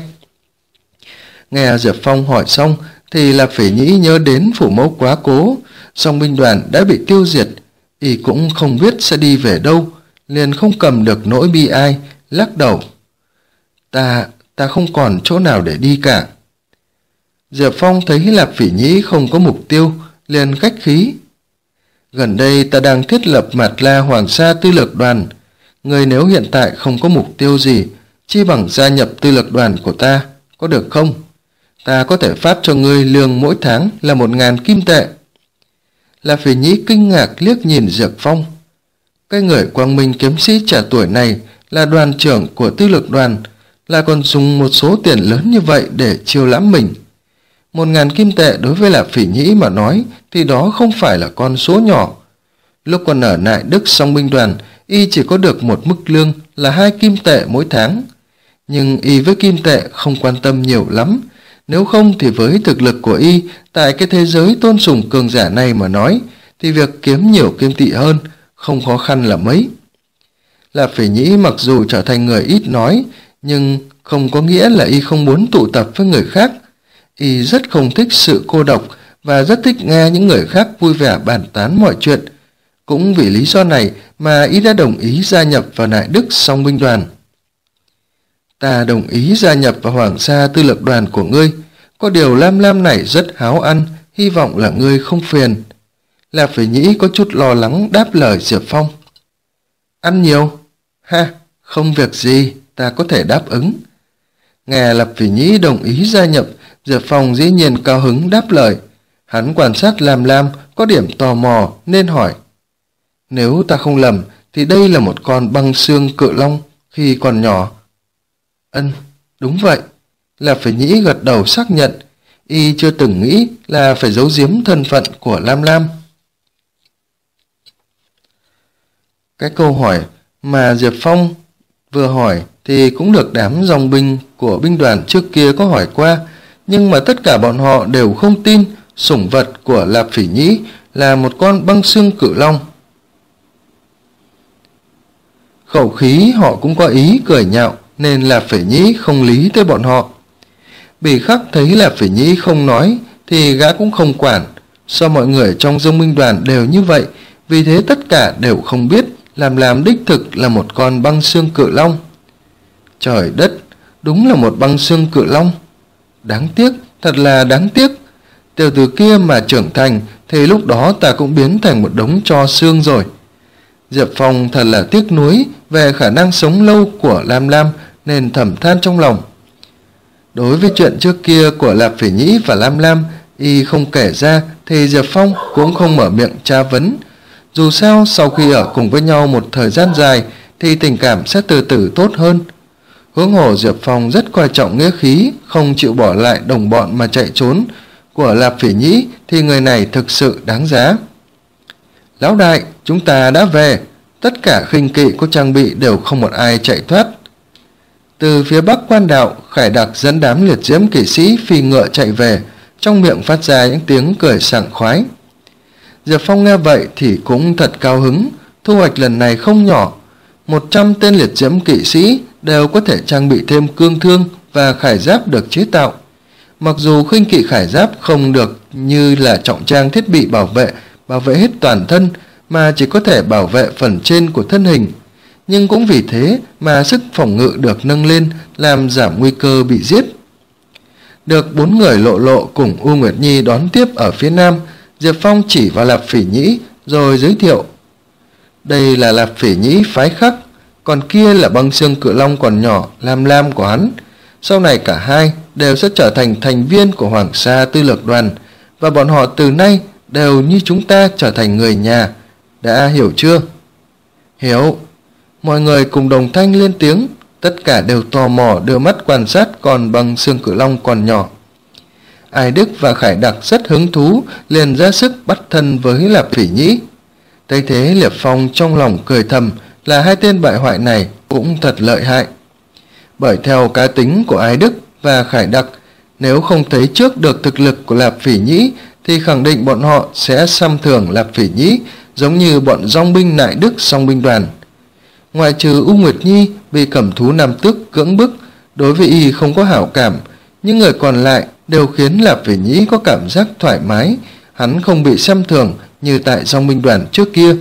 Nghe Diệp Phong hỏi xong thì Lạp Phỉ Nhĩ nhớ đến phụ mẫu quá cố, song binh đoàn đã bị tiêu diệt, y cũng không biết sẽ đi về đâu, liền không cầm được nỗi bi ai, lắc đầu. Ta, ta không còn chỗ nào để đi cả. Diệp Phong thấy Lạp Phỉ Nhĩ không có mục tiêu, liền khách khí. Gần đây ta đang thiết lập Mạt La Hoàng Sa Tư Lược Đoàn. Người nếu hiện tại không có mục tiêu gì, chi bằng gia nhập tư lược đoàn của ta, có được không? Ta có thể phát cho ngươi lương mỗi tháng là một ngàn kim tệ. Lạp Phỉ Nhĩ kinh ngạc liếc nhìn Diệp Phong. Cái người quang minh kiếm sĩ trẻ tuổi này là đoàn trưởng của tư lược đoàn, là còn dùng một số tiền lớn như vậy để chiêu lãm mình. Một ngàn kim tệ đối với Lạp Phỉ Nhĩ mà nói thì đó không phải là con số nhỏ. Lúc còn ở Nại Đức song binh đoàn, y chỉ có được một mức lương là hai kim tệ mỗi tháng. Nhưng y với kim tệ không quan tâm nhiều lắm. Nếu không thì với thực lực của y tại cái thế giới tôn sùng cường giả này mà nói, thì việc kiếm nhiều kim tệ hơn không khó khăn là mấy. Lạp Phỉ Nhĩ mặc dù trở thành người ít nói, nhưng không có nghĩa là y không muốn tụ tập với người khác. Y rất không thích sự cô độc và rất thích nghe những người khác vui vẻ bàn tán mọi chuyện. Cũng vì lý do này mà y đã đồng ý gia nhập vào Đại Đức Song binh đoàn. Ta đồng ý gia nhập vào Hoàng Sa Tư Lược đoàn của ngươi. Có điều Lam Lam này rất háo ăn, hy vọng là ngươi không phiền. Lạp Phỉ Nhĩ có chút lo lắng đáp lời Diệp Phong. Ăn nhiều? Ha, không việc gì, ta có thể đáp ứng. Nghe Lạp Phỉ Nhĩ đồng ý gia nhập, Diệp Phong dĩ nhiên cao hứng đáp lời. Hắn quan sát Lam Lam có điểm tò mò nên hỏi. Nếu ta không lầm thì đây là một con băng xương cự long khi còn nhỏ. Ân, đúng vậy. Lạp Phỉ Nhĩ gật đầu xác nhận. Y chưa từng nghĩ là phải giấu giếm thân phận của Lam Lam. Cái câu hỏi mà Diệp Phong vừa hỏi thì cũng được đám dòng binh của binh đoàn trước kia có hỏi qua, nhưng mà tất cả bọn họ đều không tin sủng vật của Lạp Phỉ Nhĩ là một con băng xương cự long. Khẩu khí họ cũng có ý cười nhạo nên Lạp Phỉ Nhĩ không lý tới bọn họ. Bỉ Khắc thấy Lạp Phỉ Nhĩ không nói thì gã cũng không quản. Sao mọi người trong dông binh đoàn đều như vậy, vì thế tất cả đều không biết Lam Lam đích thực là một con băng xương cự long. Trời đất, đúng là một băng xương cự long. Đáng tiếc, thật là đáng tiếc. Tiểu tử kia mà trưởng thành thì lúc đó ta cũng biến thành một đống tro xương rồi. Diệp Phong thật là tiếc nuối về khả năng sống lâu của Lam Lam nên thầm than trong lòng. Đối với chuyện trước kia của Lạp Phỉ Nhĩ và Lam Lam, y không kể ra thì Diệp Phong cũng không mở miệng tra vấn. Dù sao sau khi ở cùng với nhau một thời gian dài thì tình cảm sẽ từ từ tốt hơn. Huống hồ Diệp Phong rất coi trọng nghĩa khí, không chịu bỏ lại đồng bọn mà chạy trốn của Lạp Phỉ Nhĩ thì người này thực sự đáng giá. Lão đại, chúng ta đã về. Tất cả khinh kỵ có trang bị đều không một ai chạy thoát. Từ phía bắc quan đạo, Khải Đặc dẫn đám liệt diễm kỵ sĩ phi ngựa chạy về, trong miệng phát ra những tiếng cười sảng khoái. Diệp Phong nghe vậy thì cũng thật cao hứng, thu hoạch lần này không nhỏ. Một trăm tên liệt diễm kỵ sĩ đều có thể trang bị thêm cương thương và khải giáp được chế tạo. Mặc dù khinh kỵ khải giáp không được như là trọng trang thiết bị bảo vệ, bảo vệ hết toàn thân, mà chỉ có thể bảo vệ phần trên của thân hình. Nhưng cũng vì thế mà sức phòng ngự được nâng lên, làm giảm nguy cơ bị giết. Được bốn người Lộ Lộ cùng U Nguyệt Nhi đón tiếp ở phía nam, Diệp Phong chỉ vào Lạp Phỉ Nhĩ rồi giới thiệu. Đây là Lạp Phỉ Nhĩ phái Khắc, còn kia là băng xương cự long còn nhỏ Lam Lam của hắn. Sau này cả hai đều sẽ trở thành thành viên của Hoàng Sa Tư Lược đoàn, và bọn họ từ nay đều như chúng ta trở thành người nhà. Đã hiểu chưa? Hiểu. Mọi người cùng đồng thanh lên tiếng, tất cả đều tò mò đưa mắt quan sát con băng xương cự long còn nhỏ. Ai Đức và Khải Đặc rất hứng thú, liền ra sức bắt thân với Lạp Phỉ Nhĩ. Thấy thế Liệp Phong trong lòng cười thầm là hai tên bại hoại này cũng thật lợi hại. Bởi theo cá tính của Ai Đức và Khải Đặc, nếu không thấy trước được thực lực của Lạp Phỉ Nhĩ thì khẳng định bọn họ sẽ xăm thường Lạp Phỉ Nhĩ, giống như bọn dong binh Nại Đức Song binh đoàn. Ngoại trừ U Nguyệt Nhi bị Cẩm Thú Nam Tước cưỡng bức, đối với y không có hảo cảm, những người còn lại đều khiến Lạp Phỉ Nhĩ có cảm giác thoải mái, hắn không bị xem thường như tại dong binh đoàn trước kia.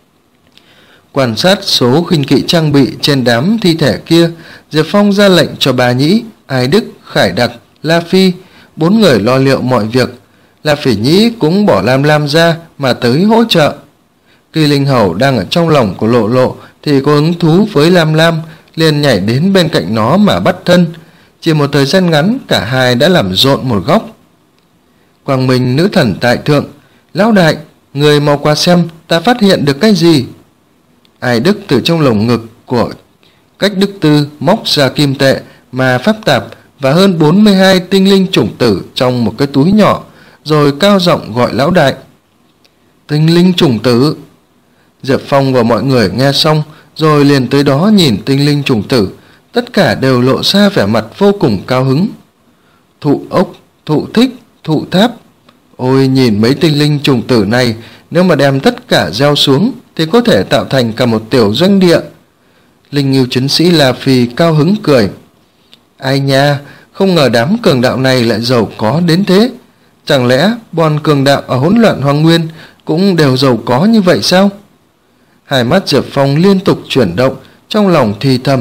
Quan sát số khinh kỵ trang bị trên đám thi thể kia, Diệp Phong ra lệnh cho Bà Nhĩ, Ai Đức, Khải Đặc, La Phi, bốn người lo liệu mọi việc. Lạp Phỉ Nhĩ cũng bỏ Lam Lam ra mà tới hỗ trợ. Kỳ Linh Hầu đang ở trong lòng của Lộ Lộ thì có hứng thú với Lam Lam, liền nhảy đến bên cạnh nó mà bắt thân. Chỉ một thời gian ngắn, cả hai đã làm rộn một góc. Quang Minh nữ thần tại thượng, lão đại, người mau qua xem ta phát hiện được cái gì. Ai Đức từ trong lồng ngực của Cách Đức Tư móc ra kim tệ, mà pháp tạp và hơn bốn mươi hai tinh linh chủng tử trong một cái túi nhỏ, rồi cao giọng gọi lão đại. Tinh linh chủng tử. Diệp Phong và mọi người nghe xong rồi liền tới đó nhìn tinh linh chủng tử, tất cả đều lộ ra vẻ mặt vô cùng cao hứng. Thụ ốc, thụ thích, thụ tháp. Ôi nhìn mấy tinh linh chủng tử này, nếu mà đem tất cả gieo xuống thì có thể tạo thành cả một tiểu doanh địa. Linh Ngưu chiến sĩ La Phi cao hứng cười. Ai nha, không ngờ đám cường đạo này lại giàu có đến thế. Chẳng lẽ bọn cường đạo ở hỗn loạn Hoang Nguyên cũng đều giàu có như vậy sao? Hai mắt Diệp Phong liên tục chuyển động, trong lòng thì thầm.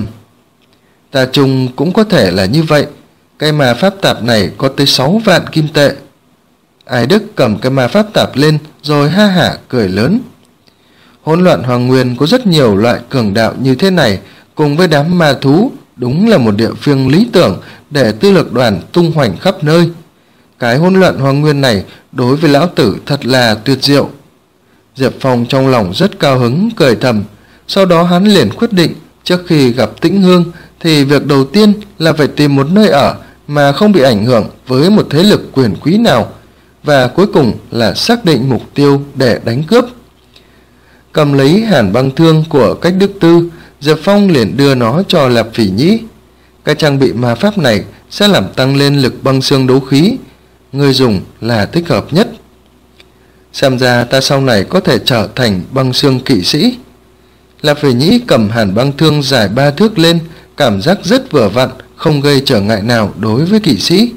Ta chung cũng có thể là như vậy. Cái ma pháp tạp này có tới sáu vạn kim tệ. Ái Đức cầm cái ma pháp tạp lên rồi ha hả cười lớn. Hỗn loạn Hoàng Nguyên có rất nhiều loại cường đạo như thế này, cùng với đám ma thú, đúng là một địa phương lý tưởng để tư lược đoàn tung hoành khắp nơi. Cái hỗn loạn Hoàng Nguyên này đối với lão tử thật là tuyệt diệu. Diệp Phong trong lòng rất cao hứng cười thầm. Sau đó hắn liền quyết định trước khi gặp Tĩnh Hương thì việc đầu tiên là phải tìm một nơi ở mà không bị ảnh hưởng với một thế lực quyền quý nào, và cuối cùng là xác định mục tiêu để đánh cướp. Cầm lấy hàn băng thương của Cách Đức Tư, Diệp Phong liền đưa nó cho Lạp Phỉ Nhĩ. Cái trang bị ma pháp này sẽ làm tăng lên lực băng xương đấu khí, người dùng là thích hợp nhất. Xem ra ta sau này có thể trở thành băng xương kỵ sĩ. Lạp Phỉ Nhĩ cầm hàn băng thương dài ba thước lên, cảm giác rất vừa vặn, không gây trở ngại nào đối với kỵ sĩ.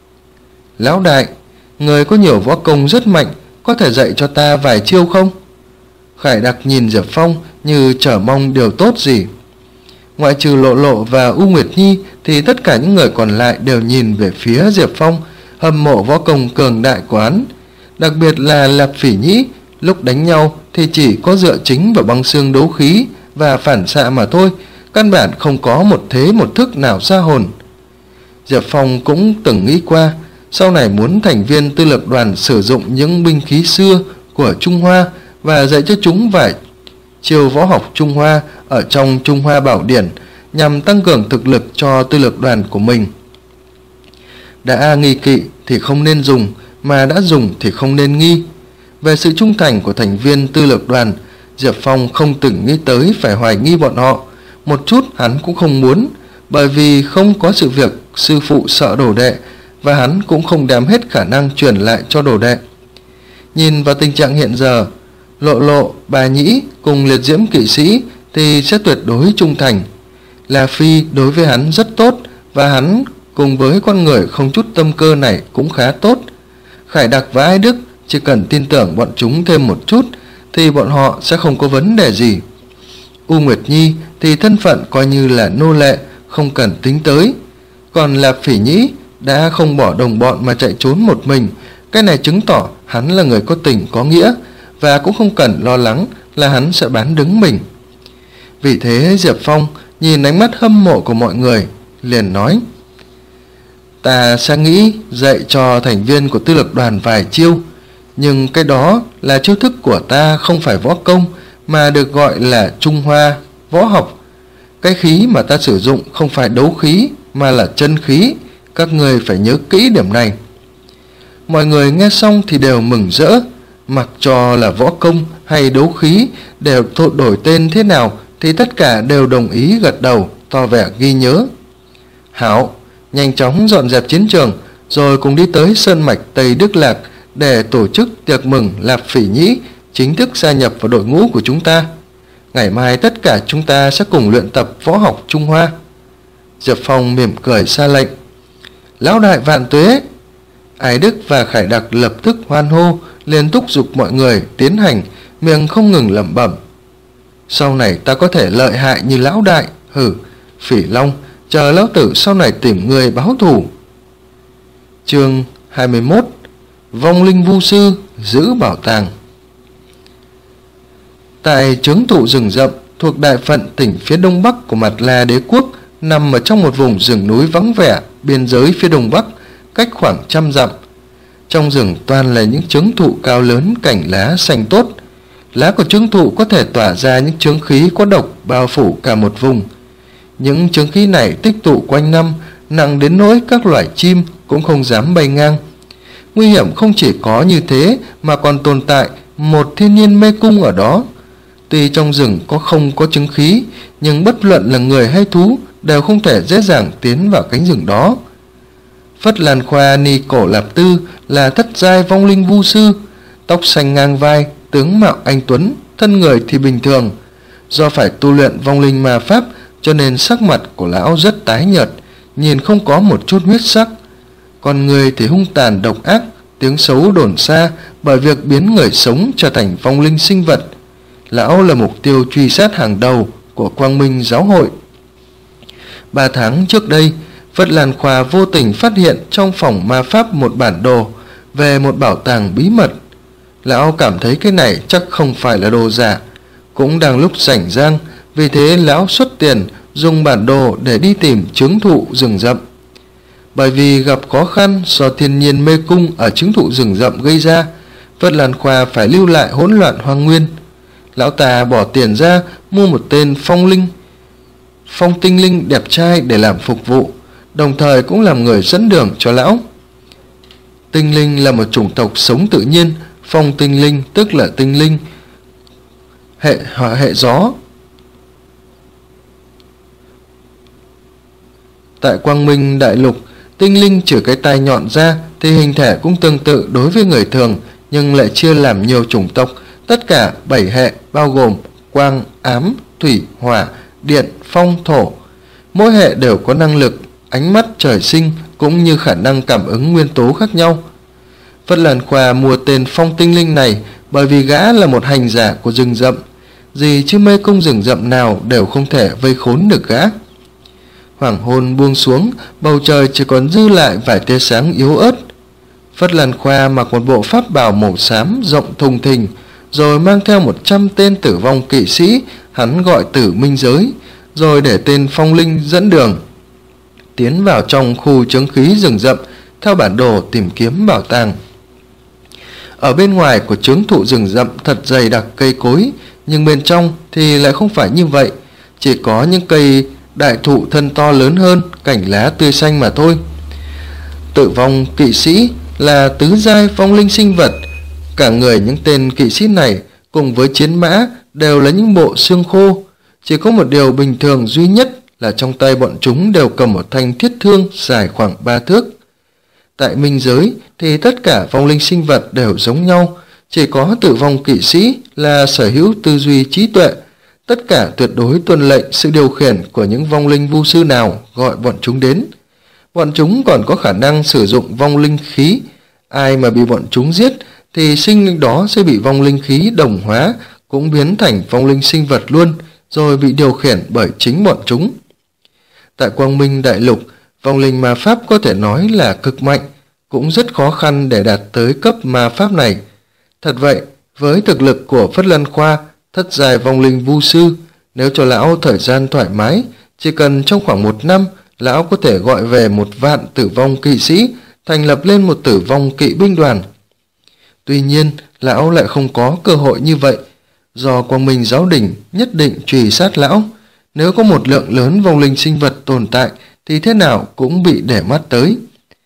Lão đại, người có nhiều võ công rất mạnh, có thể dạy cho ta vài chiêu không? Khải Đặc nhìn Diệp Phong như chờ mong điều tốt gì. Ngoại trừ Lộ Lộ và U Nguyệt Nhi thì tất cả những người còn lại đều nhìn về phía Diệp Phong, hâm mộ võ công cường đại của hắn. Đặc biệt là Lạp Phỉ Nhĩ, lúc đánh nhau thì chỉ có dựa chính vào băng xương đấu khí và phản xạ mà thôi, căn bản không có một thế một thức nào ra hồn. Diệp Phong cũng từng nghĩ qua, sau này muốn thành viên tư lược đoàn sử dụng những binh khí xưa của Trung Hoa và dạy cho chúng vài chiêu võ học Trung Hoa ở trong Trung Hoa Bảo Điển nhằm tăng cường thực lực cho tư lược đoàn của mình. Đã nghi kỵ thì không nên dùng, mà đã dùng thì không nên nghi. Về sự trung thành của thành viên tư lược đoàn, Diệp Phong không từng nghĩ tới phải hoài nghi bọn họ. Một chút hắn cũng không muốn, bởi vì không có sự việc sư phụ sợ đồ đệ, và hắn cũng không đem hết khả năng truyền lại cho đồ đệ. Nhìn vào tình trạng hiện giờ, Lộ Lộ, Bà Nhĩ cùng liệt diễm kỵ sĩ thì sẽ tuyệt đối trung thành. La Phi đối với hắn rất tốt, và hắn cùng với con người không chút tâm cơ này cũng khá tốt. Khải Đặc và Ái Đức chỉ cần tin tưởng bọn chúng thêm một chút thì bọn họ sẽ không có vấn đề gì. U Nguyệt Nhi thì thân phận coi như là nô lệ, không cần tính tới. Còn Lạp Phỉ Nhĩ đã không bỏ đồng bọn mà chạy trốn một mình, cái này chứng tỏ hắn là người có tình có nghĩa, và cũng không cần lo lắng là hắn sẽ bán đứng mình. Vì thế Diệp Phong nhìn ánh mắt hâm mộ của mọi người, liền nói: Ta sẽ nghĩ dạy cho thành viên của tư lược đoàn vài chiêu, nhưng cái đó là chiêu thức của ta, không phải võ công, mà được gọi là Trung Hoa võ học. Cái khí mà ta sử dụng không phải đấu khí, mà là chân khí, các người phải nhớ kỹ điểm này. Mọi người nghe xong thì đều mừng rỡ, mặc cho là võ công hay đấu khí, đều đổi tên thế nào thì tất cả đều đồng ý gật đầu, tỏ vẻ ghi nhớ. Hảo, nhanh chóng dọn dẹp chiến trường, rồi cùng đi tới sơn mạch Tây Đức Lạc để tổ chức tiệc mừng Lạp Phỉ Nhĩ chính thức gia nhập vào đội ngũ của chúng ta. Ngày mai tất cả chúng ta sẽ cùng luyện tập võ học Trung Hoa. Diệp Phong mỉm cười ra lệnh. Lão đại vạn tuế! Ái Đức và Khải Đặc lập tức hoan hô, liền thúc giục mọi người tiến hành, miệng không ngừng lẩm bẩm. Sau này ta có thể lợi hại như lão đại, hử, Phỉ Long, chờ lão tử sau này tìm người báo thù. Chương hai mươi mốt. Vong linh vu sư giữ bảo tàng. Tại chướng thụ rừng rậm thuộc đại phận tỉnh phía đông bắc của Mạt La Đế quốc, nằm ở trong một vùng rừng núi vắng vẻ biên giới phía đông bắc, cách khoảng trăm dặm. Trong rừng toàn là những chướng thụ cao lớn, cành lá xanh tốt. Lá của chướng thụ có thể tỏa ra những chướng khí có độc bao phủ cả một vùng. Những chướng khí này tích tụ quanh năm, nặng đến nỗi các loài chim cũng không dám bay ngang. Nguy hiểm không chỉ có như thế mà còn tồn tại một thiên nhiên mê cung ở đó. Tuy trong rừng có không có chứng khí, nhưng bất luận là người hay thú đều không thể dễ dàng tiến vào cánh rừng đó. Phất Lan Khoa Ni Cổ Lạp Tư là thất giai vong linh vu sư, tóc xanh ngang vai, tướng mạo anh tuấn, thân người thì bình thường. Do phải tu luyện vong linh ma pháp cho nên sắc mặt của lão rất tái nhợt, nhìn không có một chút huyết sắc. Con người thì hung tàn độc ác, tiếng xấu đồn xa bởi việc biến người sống trở thành vong linh sinh vật. Lão là mục tiêu truy sát hàng đầu của Quang Minh giáo hội. Ba tháng trước đây, Phất Lan Khoa vô tình phát hiện trong phòng ma pháp một bản đồ về một bảo tàng bí mật. Lão cảm thấy cái này chắc không phải là đồ giả. Cũng đang lúc rảnh rang, vì thế lão xuất tiền dùng bản đồ để đi tìm chứng thụ rừng rậm. Bởi vì gặp khó khăn do thiên nhiên mê cung ở chứng thụ rừng rậm gây ra, Phất Lan Khoa phải lưu lại hỗn loạn hoang nguyên. Lão ta bỏ tiền ra mua một tên phong linh, phong tinh linh đẹp trai để làm phục vụ, đồng thời cũng làm người dẫn đường cho lão. Tinh linh là một chủng tộc sống tự nhiên, phong tinh linh tức là tinh linh hệ hỏa hệ gió. Tại Quang Minh đại lục, tinh linh trừ cái tai nhọn ra thì hình thể cũng tương tự đối với người thường, nhưng lại chia làm nhiều chủng tộc, tất cả bảy hệ bao gồm quang, ám, thủy, hỏa, điện, phong, thổ. Mỗi hệ đều có năng lực, ánh mắt trời sinh cũng như khả năng cảm ứng nguyên tố khác nhau. Phất Lan Khoa mua tên phong tinh linh này bởi vì gã là một hành giả của rừng rậm, gì chứ mê cung rừng rậm nào đều không thể vây khốn được gã. Hoàng hôn buông xuống, bầu trời chỉ còn dư lại vài tia sáng yếu ớt. Phất Lan Khoa mặc một bộ pháp bào màu xám rộng thùng thình, rồi mang theo một trăm tên tử vong kỵ sĩ, hắn gọi Tử Minh Giới, rồi để tên phong linh dẫn đường, tiến vào trong khu chướng khí rừng rậm, theo bản đồ tìm kiếm bảo tàng. Ở bên ngoài của chướng thụ rừng rậm thật dày đặc cây cối, nhưng bên trong thì lại không phải như vậy, chỉ có những cây đại thụ thân to lớn hơn, cảnh lá tươi xanh mà thôi. Tử vong kỵ sĩ là tứ giai phong linh sinh vật. Cả người những tên kỵ sĩ này cùng với chiến mã đều là những bộ xương khô. Chỉ có một điều bình thường duy nhất là trong tay bọn chúng đều cầm một thanh thiết thương dài khoảng ba thước. Tại minh giới thì tất cả vong linh sinh vật đều giống nhau, chỉ có tử vong kỵ sĩ là sở hữu tư duy trí tuệ, tất cả tuyệt đối tuân lệnh sự điều khiển của những vong linh vu sư nào gọi bọn chúng đến. Bọn chúng còn có khả năng sử dụng vong linh khí, ai mà bị bọn chúng giết thì sinh linh đó sẽ bị vong linh khí đồng hóa, cũng biến thành vong linh sinh vật luôn, rồi bị điều khiển bởi chính bọn chúng. Tại Quang Minh đại lục, vong linh ma pháp có thể nói là cực mạnh, cũng rất khó khăn để đạt tới cấp ma pháp này. Thật vậy, với thực lực của Phất Lan Khoa, thất giai vong linh vu sư, nếu cho lão thời gian thoải mái, chỉ cần trong khoảng một năm, lão có thể gọi về một vạn tử vong kỵ sĩ, thành lập lên một tử vong kỵ binh đoàn. Tuy nhiên, lão lại không có cơ hội như vậy, do Quang Minh giáo đình nhất định truy sát lão. Nếu có một lượng lớn vong linh sinh vật tồn tại thì thế nào cũng bị để mắt tới.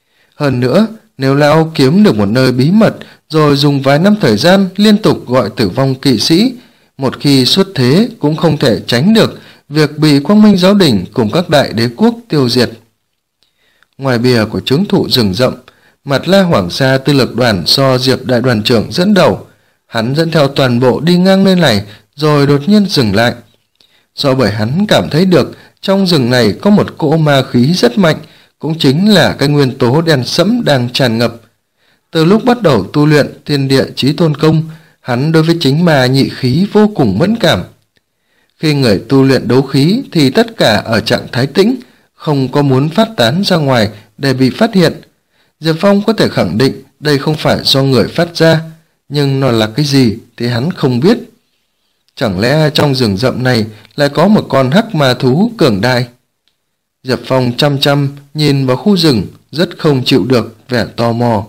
Hơn nữa, nếu lão kiếm được một nơi bí mật rồi dùng vài năm thời gian liên tục gọi tử vong kỵ sĩ, một khi xuất thế cũng không thể tránh được việc bị Quang Minh giáo đình cùng các đại đế quốc tiêu diệt. Ngoài bìa của chướng thụ rừng rậm, Mặt La Hoàng Sa tư lực đoàn do Diệp đại đoàn trưởng dẫn đầu, hắn dẫn theo toàn bộ đi ngang nơi này rồi đột nhiên dừng lại. Do bởi hắn cảm thấy được trong rừng này có một cỗ ma khí rất mạnh, cũng chính là cái nguyên tố đen sẫm đang tràn ngập. Từ lúc bắt đầu tu luyện Thiên Địa Chí Tôn Công, hắn đối với chính ma nhị khí vô cùng mẫn cảm. Khi người tu luyện đấu khí thì tất cả ở trạng thái tĩnh, không có muốn phát tán ra ngoài để bị phát hiện. Diệp Phong có thể khẳng định đây không phải do người phát ra, nhưng nó là cái gì thì hắn không biết. Chẳng lẽ trong rừng rậm này lại có một con hắc ma thú cường đại? Diệp Phong chăm chăm nhìn vào khu rừng, rất không chịu được vẻ tò mò.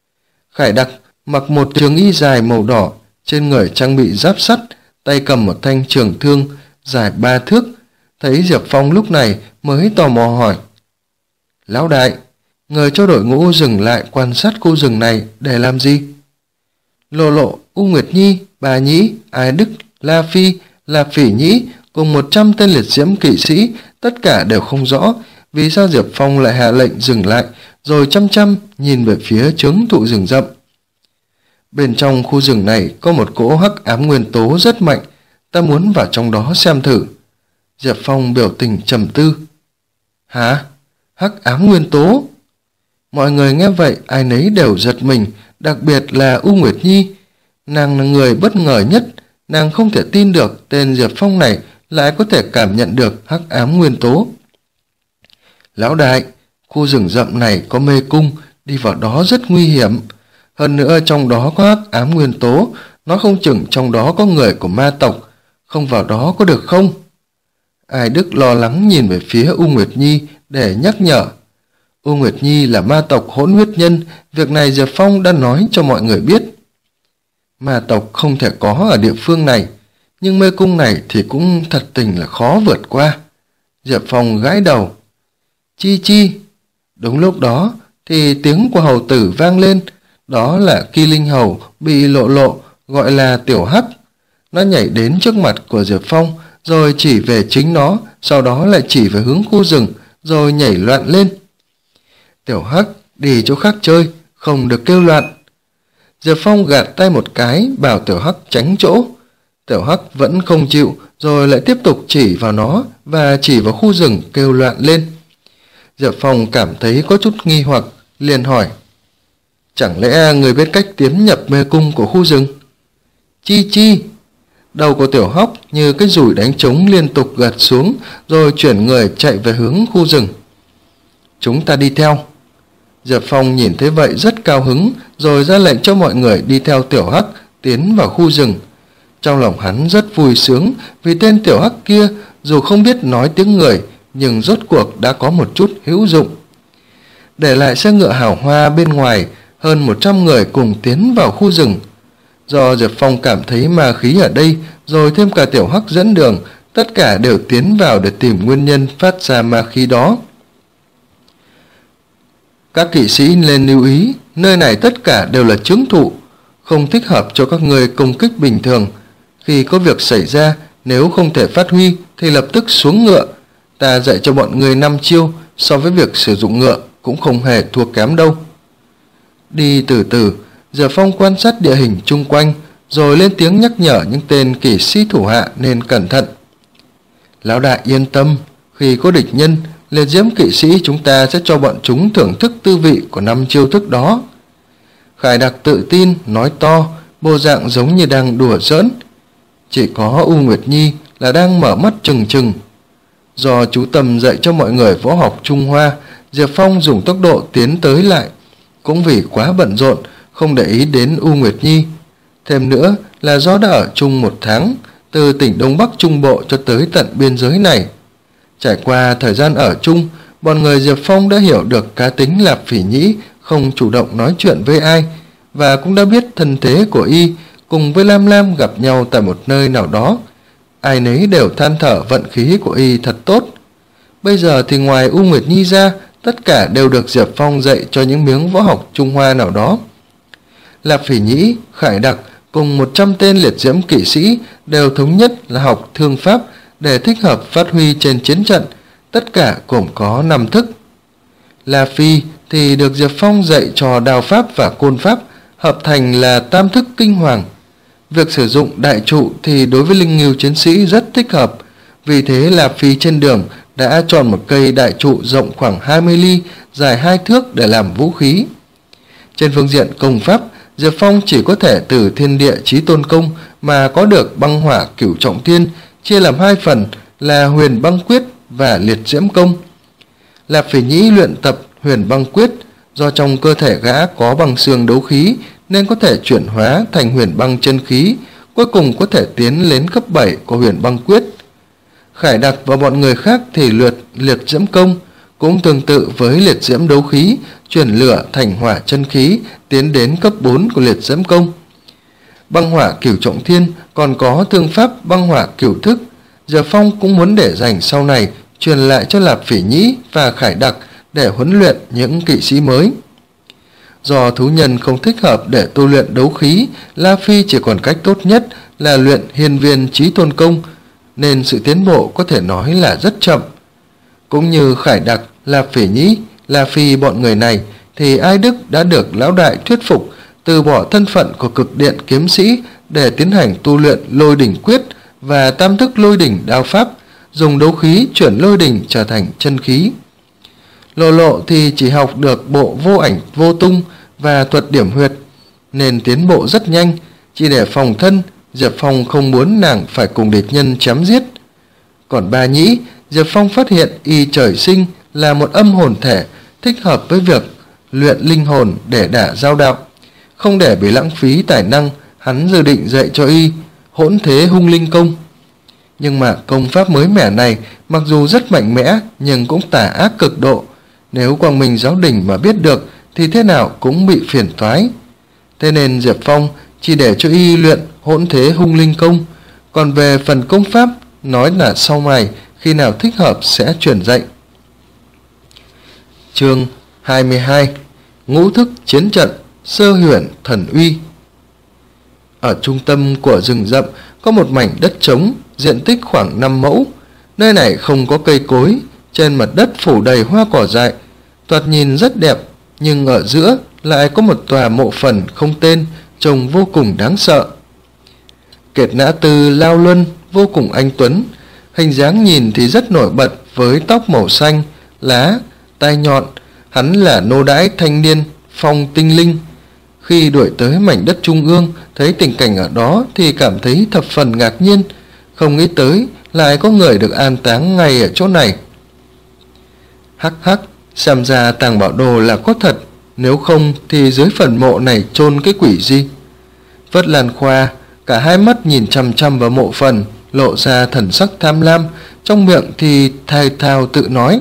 Khải Đặc mặc một trường y dài màu đỏ, trên người trang bị giáp sắt, tay cầm một thanh trường thương dài ba thước. Thấy Diệp Phong lúc này mới tò mò hỏi: Lão đại, người cho đội ngũ dừng lại quan sát khu rừng này để làm gì? Lộ Lộ, U Nguyệt Nhi, Bà Nhĩ, Ái Đức, La Phi, La Phỉ Nhĩ cùng một trăm tên liệt diễm kỵ sĩ tất cả đều không rõ vì sao Diệp Phong lại hạ lệnh dừng lại, rồi chăm chăm nhìn về phía chướng thụ rừng rậm. Bên trong khu rừng này có một cỗ hắc ám nguyên tố rất mạnh, ta muốn vào trong đó xem thử. Diệp Phong biểu tình trầm tư. Hả? Hắc ám nguyên tố? Mọi người nghe vậy ai nấy đều giật mình, đặc biệt là U Nguyệt Nhi. Nàng là người bất ngờ nhất, nàng không thể tin được tên Diệp Phong này lại có thể cảm nhận được hắc ám nguyên tố. Lão đại, khu rừng rậm này có mê cung, đi vào đó rất nguy hiểm. Hơn nữa trong đó có hắc ám nguyên tố, nó không chừng trong đó có người của ma tộc, không vào đó có được không? Ai Đức lo lắng nhìn về phía U Nguyệt Nhi để nhắc nhở. U Nguyệt Nhi là ma tộc hỗn huyết nhân, việc này Diệp Phong đã nói cho mọi người biết. Ma tộc không thể có ở địa phương này, nhưng mê cung này thì cũng thật tình là khó vượt qua. Diệp Phong gãi đầu. Chi chi. Đúng lúc đó thì tiếng của hầu tử vang lên, đó là Kỳ Linh hầu bị lộ lộ, gọi là Tiểu Hắc. Nó nhảy đến trước mặt của Diệp Phong, rồi chỉ về chính nó, sau đó lại chỉ về hướng khu rừng, rồi nhảy loạn lên. Tiểu Hắc, đi chỗ khác chơi, không được kêu loạn. Diệp Phong gạt tay một cái, bảo Tiểu Hắc tránh chỗ. Tiểu Hắc vẫn không chịu, rồi lại tiếp tục chỉ vào nó và chỉ vào khu rừng kêu loạn lên. Diệp Phong cảm thấy có chút nghi hoặc, liền hỏi. Chẳng lẽ người biết cách tiến nhập mê cung của khu rừng? Chi chi. Đầu của Tiểu Hắc như cái dùi đánh trống liên tục gật xuống, rồi chuyển người chạy về hướng khu rừng. Chúng ta đi theo. Diệp Phong nhìn thấy vậy rất cao hứng, rồi ra lệnh cho mọi người đi theo Tiểu Hắc tiến vào khu rừng. Trong lòng hắn rất vui sướng vì tên Tiểu Hắc kia dù không biết nói tiếng người, nhưng rốt cuộc đã có một chút hữu dụng. Để lại xe ngựa hào hoa bên ngoài, hơn một trăm người cùng tiến vào khu rừng. Do Diệp Phong cảm thấy ma khí ở đây, rồi thêm cả Tiểu Hắc dẫn đường, tất cả đều tiến vào để tìm nguyên nhân phát ra ma khí đó. Các kỵ sĩ nên lưu ý, nơi này tất cả đều là chướng thụ, không thích hợp cho các người công kích bình thường. Khi có việc xảy ra, nếu không thể phát huy thì lập tức xuống ngựa. Ta dạy cho bọn người năm chiêu, so với việc sử dụng ngựa cũng không hề thua kém đâu. Đi từ từ, Diệp Phong quan sát địa hình chung quanh, rồi lên tiếng nhắc nhở những tên kỵ sĩ thủ hạ nên cẩn thận. Lão đại yên tâm, khi có địch nhân, liệt diễm kỵ sĩ chúng ta sẽ cho bọn chúng thưởng thức tư vị của năm chiêu thức đó. Khải Đặc tự tin, nói to, bộ dạng giống như đang đùa giỡn. Chỉ có U Nguyệt Nhi là đang mở mắt trừng trừng. Do chú Tâm dạy cho mọi người võ học Trung Hoa, Diệp Phong dùng tốc độ tiến tới lại. Cũng vì quá bận rộn, không để ý đến U Nguyệt Nhi. Thêm nữa là do đã ở chung một tháng, từ tỉnh Đông Bắc Trung Bộ cho tới tận biên giới này. Trải qua thời gian ở chung, bọn người Diệp Phong đã hiểu được cá tính Lạp Phỉ Nhĩ không chủ động nói chuyện với ai, và cũng đã biết thân thế của y cùng với Lam Lam gặp nhau tại một nơi nào đó. Ai nấy đều than thở vận khí của y thật tốt. Bây giờ thì ngoài U Nguyệt Nhi ra, tất cả đều được Diệp Phong dạy cho những miếng võ học Trung Hoa nào đó. Lạp Phỉ Nhĩ, Khải Đặc cùng một trăm tên liệt diễm kỵ sĩ đều thống nhất là học thương pháp để thích hợp phát huy trên chiến trận, tất cả gồm có năm thức. La Phi thì được Diệp Phong dạy cho đao pháp và côn pháp, hợp thành là tam thức kinh hoàng. Việc sử dụng đại trụ thì đối với linh ngưu chiến sĩ rất thích hợp, vì thế La Phi trên đường đã chọn một cây đại trụ rộng khoảng hai mươi ly, dài hai thước để làm vũ khí. Trên phương diện công pháp, Diệp Phong chỉ có thể từ Thiên Địa Chí Tôn Công mà có được băng hỏa cửu trọng thiên, chia làm hai phần là Huyền Băng Quyết và Liệt Diễm Công. Lạp Phỉ Nhĩ luyện tập Huyền Băng Quyết, do trong cơ thể gã có băng xương đấu khí nên có thể chuyển hóa thành huyền băng chân khí, cuối cùng có thể tiến lên cấp bảy của Huyền Băng Quyết. Khải Đặc và bọn người khác thì luyện Liệt Diễm Công, cũng tương tự với Liệt Diễm đấu khí, chuyển lửa thành hỏa chân khí, tiến đến cấp bốn của Liệt Diễm Công. Băng hỏa cửu trọng thiên còn có thương pháp băng hỏa cửu thức. Diệp Phong cũng muốn để dành sau này truyền lại cho Lạp Phỉ Nhĩ và Khải Đặc để huấn luyện những kỵ sĩ mới. Do thú nhân không thích hợp để tu luyện đấu khí, La Phi chỉ còn cách tốt nhất là luyện Hiên Viên Chí Tôn Công, nên sự tiến bộ có thể nói là rất chậm. Cũng như Khải Đặc, Lạp Phỉ Nhĩ, La Phi bọn người này thì Ai Đức đã được lão đại thuyết phục từ bỏ thân phận của cực điện kiếm sĩ để tiến hành tu luyện lôi đỉnh quyết và tam thức lôi đỉnh đao pháp, dùng đấu khí chuyển lôi đỉnh trở thành chân khí. Lộ Lộ thì chỉ học được bộ vô ảnh vô tung và thuật điểm huyệt, nên tiến bộ rất nhanh. Chỉ để phòng thân, Diệp Phong không muốn nàng phải cùng địch nhân chém giết. Còn Ba Nhĩ, Diệp Phong phát hiện y trời sinh là một âm hồn thể, thích hợp với việc luyện linh hồn để đả giao đạo. Không để bị lãng phí tài năng, hắn dự định dạy cho y hỗn thế hung linh công. Nhưng mà công pháp mới mẻ này mặc dù rất mạnh mẽ nhưng cũng tà ác cực độ. Nếu Quang Minh giáo đình mà biết được thì thế nào cũng bị phiền toái. Thế nên Diệp Phong chỉ để cho y luyện hỗn thế hung linh công. Còn về phần công pháp, nói là sau này khi nào thích hợp sẽ truyền dạy. Chương hai mươi hai. Ngũ thức chiến trận sơ huyền thần uy. Ở trung tâm của rừng rậm có một mảnh đất trống, diện tích khoảng năm mẫu. Nơi này không có cây cối, trên mặt đất phủ đầy hoa cỏ dại, thoạt nhìn rất đẹp, nhưng ở giữa lại có một tòa mộ phần không tên, trông vô cùng đáng sợ. Kiệt Nã Tư lao luân, vô cùng anh tuấn, hình dáng nhìn thì rất nổi bật với tóc màu xanh, lá, tai nhọn. Hắn là nô đãi thanh niên Phong Tinh Linh. Khi đuổi tới mảnh đất trung ương, thấy tình cảnh ở đó thì cảm thấy thập phần ngạc nhiên, không nghĩ tới lại có người được an táng ngay ở chỗ này. Hắc hắc, xem ra tàng bảo đồ là có thật, nếu không thì dưới phần mộ này chôn cái quỷ gì? Vất Lan Khoa cả hai mắt nhìn chăm chăm vào mộ phần, lộ ra thần sắc tham lam, trong miệng thì thai thao tự nói: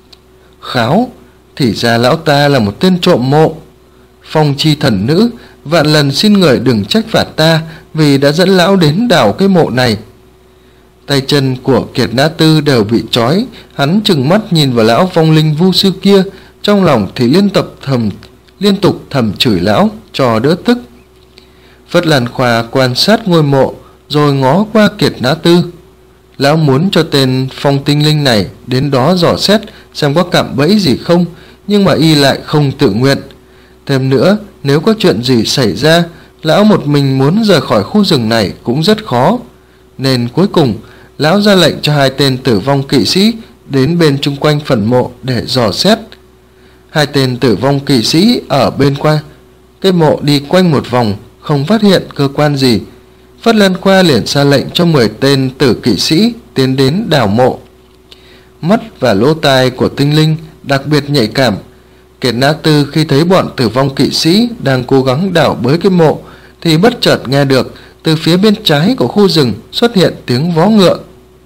Kháo, thì ra lão ta là một tên trộm mộ. Phong chi thần nữ, vạn lần xin người đừng trách phạt ta vì đã dẫn lão đến đào cái mộ này. Tay chân của Kiệt Nã Tư đều bị trói, hắn trừng mắt nhìn vào lão vong linh vu sư kia, trong lòng thì liên tục thầm liên tục thầm chửi lão cho đỡ tức. Phất Lan Khoa quan sát ngôi mộ rồi ngó qua Kiệt Nã Tư. Lão muốn cho tên Phong Tinh Linh này đến đó dò xét xem có cạm bẫy gì không, nhưng mà y lại không tự nguyện. Thêm nữa, nếu có chuyện gì xảy ra, lão một mình muốn rời khỏi khu rừng này cũng rất khó. Nên cuối cùng, lão ra lệnh cho hai tên tử vong kỵ sĩ đến bên chung quanh phần mộ để dò xét. Hai tên tử vong kỵ sĩ ở bên qua cái mộ đi quanh một vòng, không phát hiện cơ quan gì. Phất Lan Khoa liền ra lệnh cho mười tên tử kỵ sĩ tiến đến đào mộ. Mắt và lỗ tai của Tinh Linh đặc biệt nhạy cảm. Kiệt Nã Tư khi thấy bọn tử vong kỵ sĩ đang cố gắng đào bới cái mộ thì bất chợt nghe được từ phía bên trái của khu rừng xuất hiện tiếng vó ngựa.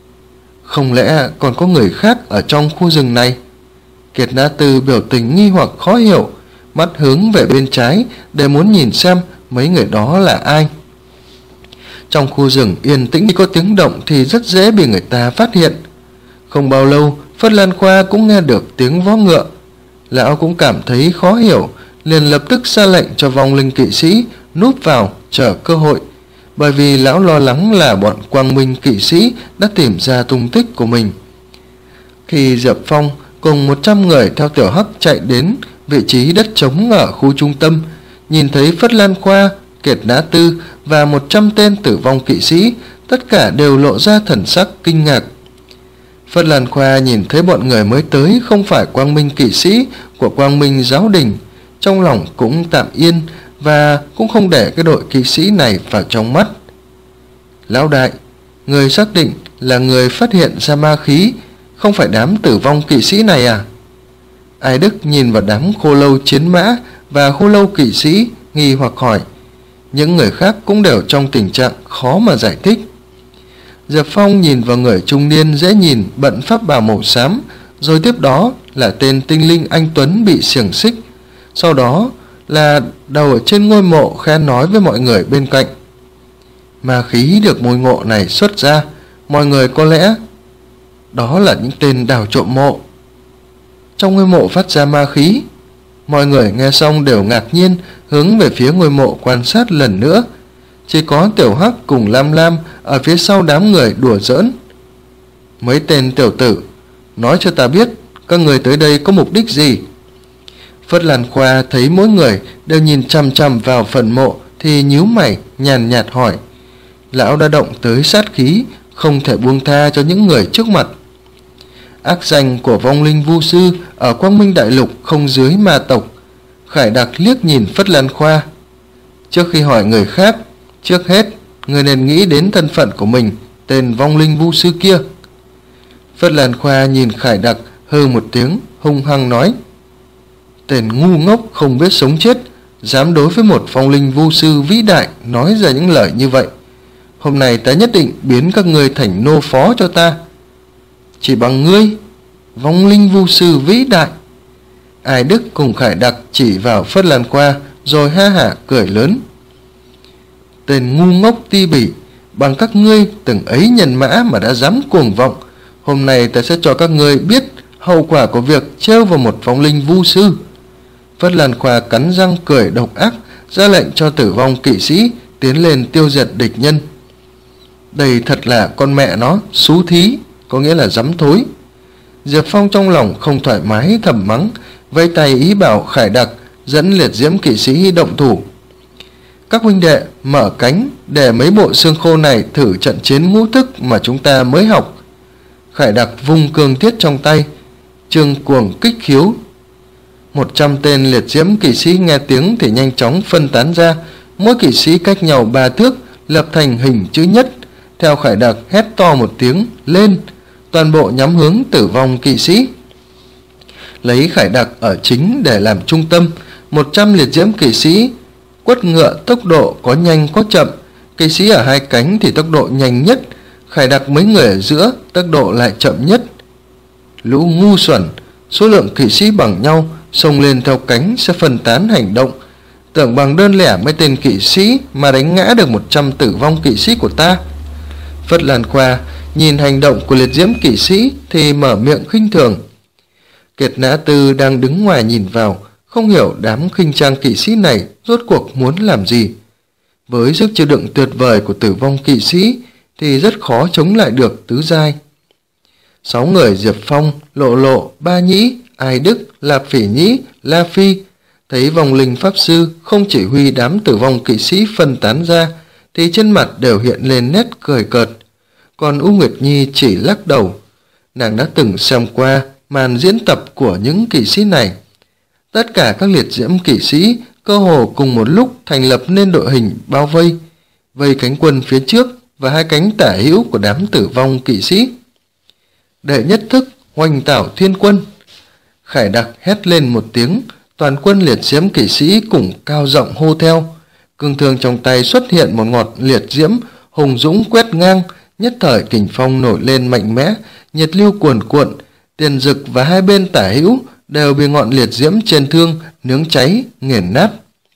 Không lẽ còn có người khác ở trong khu rừng này? Kiệt Nã Tư biểu tình nghi hoặc khó hiểu, mắt hướng về bên trái để muốn nhìn xem mấy người đó là ai. Trong khu rừng yên tĩnh, có tiếng động thì rất dễ bị người ta phát hiện. Không bao lâu, Phất Lan Khoa cũng nghe được tiếng vó ngựa. Lão cũng cảm thấy khó hiểu, liền lập tức ra lệnh cho vong linh kỵ sĩ núp vào chờ cơ hội, bởi vì lão lo lắng là bọn Quang Minh kỵ sĩ đã tìm ra tung tích của mình. Khi Diệp Phong cùng một trăm người theo Tiểu Hắc chạy đến vị trí đất trống ở khu trung tâm, nhìn thấy Phất Lan Khoa, Kiệt Nã Tư và một trăm tên tử vong kỵ sĩ, tất cả đều lộ ra thần sắc kinh ngạc. Phất Lan Khoa nhìn thấy bọn người mới tới không phải Quang Minh kỵ sĩ của Quang Minh giáo đình, trong lòng cũng tạm yên và cũng không để cái đội kỵ sĩ này vào trong mắt. Lão đại, người xác định là người phát hiện ra ma khí, không phải đám tử vong kỵ sĩ này à? Ai Đức nhìn vào đám khô lâu chiến mã và khô lâu kỵ sĩ, nghi hoặc hỏi. Những người khác cũng đều trong tình trạng khó mà giải thích. Diệp Phong nhìn vào người trung niên dễ nhìn bận pháp bào màu xám, rồi tiếp đó là tên Tinh Linh anh tuấn bị xiềng xích, sau đó là đầu ở trên ngôi mộ khe nói với mọi người bên cạnh. Ma khí được môi ngộ này xuất ra, mọi người có lẽ đó là những tên đào trộm mộ. Trong ngôi mộ phát ra ma khí. Mọi người nghe xong đều ngạc nhiên, hướng về phía ngôi mộ quan sát lần nữa. Chỉ có Tiểu Hắc cùng Lam Lam ở phía sau đám người đùa giỡn. Mấy tên tiểu tử, nói cho ta biết các người tới đây có mục đích gì? Phất Lan Khoa thấy mỗi người đều nhìn chằm chằm vào phần mộ thì nhíu mày nhàn nhạt hỏi. Lão đã động tới sát khí, không thể buông tha cho những người trước mặt. Ác danh của vong linh vu sư ở Quang Minh Đại Lục không dưới ma tộc. Khải Đặc liếc nhìn Phất Lan Khoa. Trước khi hỏi người khác, trước hết người nên nghĩ đến thân phận của mình, tên vong linh vu sư kia. Phất Lan Khoa nhìn Khải Đặc hừ một tiếng, hung hăng nói. Tên ngu ngốc không biết sống chết, dám đối với một vong linh vu sư vĩ đại nói ra những lời như vậy. Hôm nay ta nhất định biến các ngươi thành nô phó cho ta. Chỉ bằng ngươi, vong linh vu sư vĩ đại. Ai Đức cùng Khải Đặc chỉ vào Phất Lan Khoa rồi ha hả cười lớn. Tên ngu ngốc ti bỉ, bằng các ngươi từng ấy nhân mã mà đã dám cuồng vọng, hôm nay ta sẽ cho các ngươi biết hậu quả của việc trêu vào một vong linh vu sư. Phất Lan Khoa cắn răng cười độc ác, ra lệnh cho Tử Vong kỵ sĩ tiến lên tiêu diệt địch nhân. Đây thật là con mẹ nó, xú thí, có nghĩa là dám thối. Diệp Phong trong lòng không thoải mái thầm mắng, vẫy tay ý bảo Khải Đặc dẫn liệt diễm kỵ sĩ động thủ. Các huynh đệ mở cánh để mấy bộ xương khô này thử trận chiến ngũ thức mà chúng ta mới học. Khải Đặc vung cương thiết trong tay, trương cuồng kích khiếu. Một trăm tên liệt diễm kỵ sĩ nghe tiếng thì nhanh chóng phân tán ra, mỗi kỵ sĩ cách nhau ba thước, lập thành hình chữ nhất. Theo Khải Đặc hét to một tiếng lên, toàn bộ nhắm hướng Tử Vong kỵ sĩ. Lấy Khải Đặc ở chính để làm trung tâm, một trăm liệt diễm kỵ sĩ quất ngựa tốc độ có nhanh có chậm, kỵ sĩ ở hai cánh thì tốc độ nhanh nhất, Khải Đặc mấy người ở giữa tốc độ lại chậm nhất. Lũ ngu xuẩn, số lượng kỵ sĩ bằng nhau, xông lên theo cánh sẽ phân tán hành động, tưởng bằng đơn lẻ mấy tên kỵ sĩ mà đánh ngã được một trăm Tử Vong kỵ sĩ của ta. Phất Lan Khoa nhìn hành động của liệt diễm kỵ sĩ thì mở miệng khinh thường. Kiệt Nã Tư đang đứng ngoài nhìn vào, không hiểu đám khinh trang kỵ sĩ này rốt cuộc muốn làm gì. Với sức chịu đựng tuyệt vời của Tử Vong kỵ sĩ thì rất khó chống lại được tứ giai. Sáu người Diệp Phong, Lộ Lộ, Ba Nhĩ, Ai Đức, Lạp Phỉ Nhĩ, La Phi thấy vong linh pháp sư không chỉ huy đám Tử Vong kỵ sĩ phân tán ra thì trên mặt đều hiện lên nét cười cợt. Còn U Nguyệt Nhi chỉ lắc đầu. Nàng đã từng xem qua màn diễn tập của những kỵ sĩ này. Tất cả các liệt diễm kỵ sĩ cơ hồ cùng một lúc thành lập nên đội hình bao vây, vây cánh quân phía trước và hai cánh tả hữu của đám Tử Vong kỵ sĩ. Đệ nhất thức Hoành Tảo Thiên Quân. Khải Đặc hét lên một tiếng, toàn quân liệt diễm kỵ sĩ cùng cao giọng hô theo. Cương thương trong tay xuất hiện một ngọn liệt diễm hùng dũng quét ngang, nhất thời kình phong nổi lên mạnh mẽ, nhiệt lưu cuồn cuộn, tiền dực và hai bên tả hữu đều bị ngọn liệt diễm trên thương nướng cháy nghiền nát.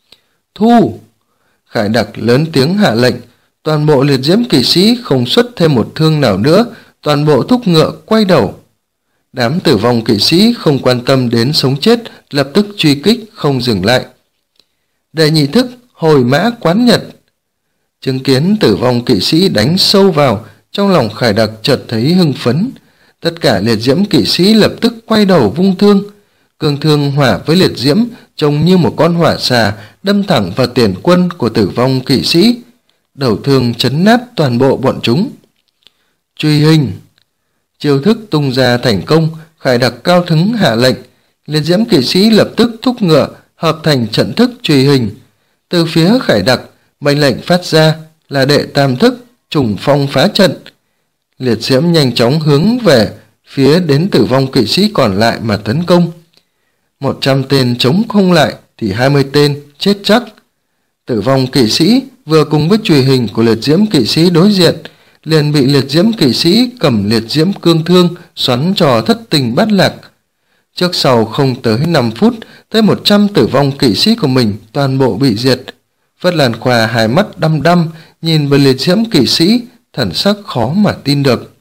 Thu! Khải Đặc lớn tiếng hạ lệnh, toàn bộ liệt diễm kỵ sĩ không xuất thêm một thương nào nữa, toàn bộ thúc ngựa quay đầu. Đám Tử Vong kỵ sĩ không quan tâm đến sống chết, lập tức truy kích không dừng lại. Đệ nhị thức Hồi Mã Quán Nhật. Chứng kiến Tử Vong kỵ sĩ đánh sâu vào, trong lòng Khải Đặc chợt thấy hưng phấn. Tất cả liệt diễm kỵ sĩ lập tức quay đầu vung thương. Cương thương hỏa với liệt diễm trông như một con hỏa xà đâm thẳng vào tiền quân của Tử Vong kỵ sĩ. Đầu thương chấn nát toàn bộ bọn chúng. Truy hình. Chiêu thức tung ra thành công, Khải Đặc cao thứng hạ lệnh. Liệt diễm kỵ sĩ lập tức thúc ngựa, hợp thành trận thức truy hình. Từ phía Khải Đặc, mệnh lệnh phát ra là đệ tam thức Trùng Phong Phá Trận. Liệt diễm nhanh chóng hướng về phía đến Tử Vong kỵ sĩ còn lại mà tấn công. Một trăm tên chống không lại thì hai mươi tên chết chắc. Tử Vong kỵ sĩ vừa cùng với truy hình của liệt diễm kỵ sĩ đối diện, liền bị liệt diễm kỵ sĩ cầm liệt diễm cương thương xoắn trò thất tình bát lạc. Trước sau không tới năm phút, tới một trăm Tử Vong kỵ sĩ của mình toàn bộ bị diệt. Phất Lan Khoa hai mắt đăm đăm nhìn vào liệt diễm kỵ sĩ, thần sắc khó mà tin được.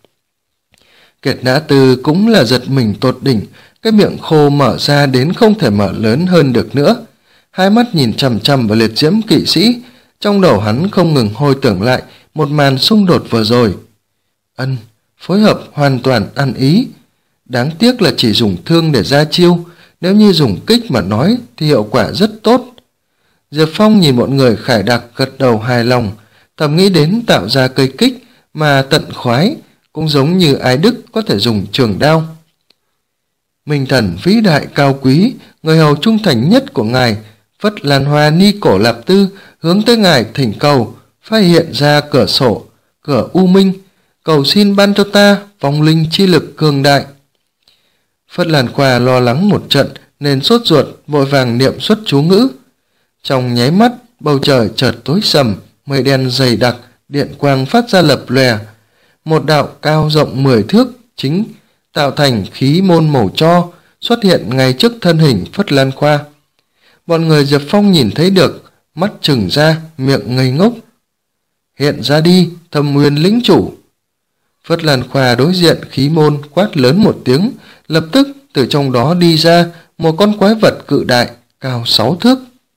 Kiệt Nã Tư cũng là giật mình tột đỉnh, cái miệng khô mở ra đến không thể mở lớn hơn được nữa. Hai mắt nhìn chằm chằm vào liệt diễm kỵ sĩ, trong đầu hắn không ngừng hồi tưởng lại một màn xung đột vừa rồi. Ân, phối hợp hoàn toàn ăn ý. Đáng tiếc là chỉ dùng thương để ra chiêu, nếu như dùng kích mà nói thì hiệu quả rất tốt. Diệp Phong nhìn mọi người khải đặc gật đầu hài lòng, thầm nghĩ đến tạo ra cây kích mà tận khoái, cũng giống như Ái Đức có thể dùng trường đao. Minh thần vĩ đại cao quý, người hầu trung thành nhất của ngài, Phất Lan Hoa Ni Cổ Lạp Tư hướng tới ngài thỉnh cầu, phát hiện ra cửa sổ, cửa u minh, cầu xin ban cho ta vong linh chi lực cường đại. Phất Lan Khoa lo lắng một trận nên sốt ruột vội vàng niệm xuất chú ngữ. Trong nháy mắt, bầu trời chợt tối sầm, mây đen dày đặc, điện quang phát ra lập lòe. Một đạo cao rộng mười thước chính tạo thành khí môn màu tro xuất hiện ngay trước thân hình Phất Lan Khoa. Bọn người Diệp Phong nhìn thấy được, mắt trừng ra, miệng ngây ngốc. Hiện ra đi, Thâm Nguyên lĩnh chủ. Phất Lan Khoa đối diện khí môn quát lớn một tiếng, lập tức từ trong đó đi ra một con quái vật cự đại cao sáu thước.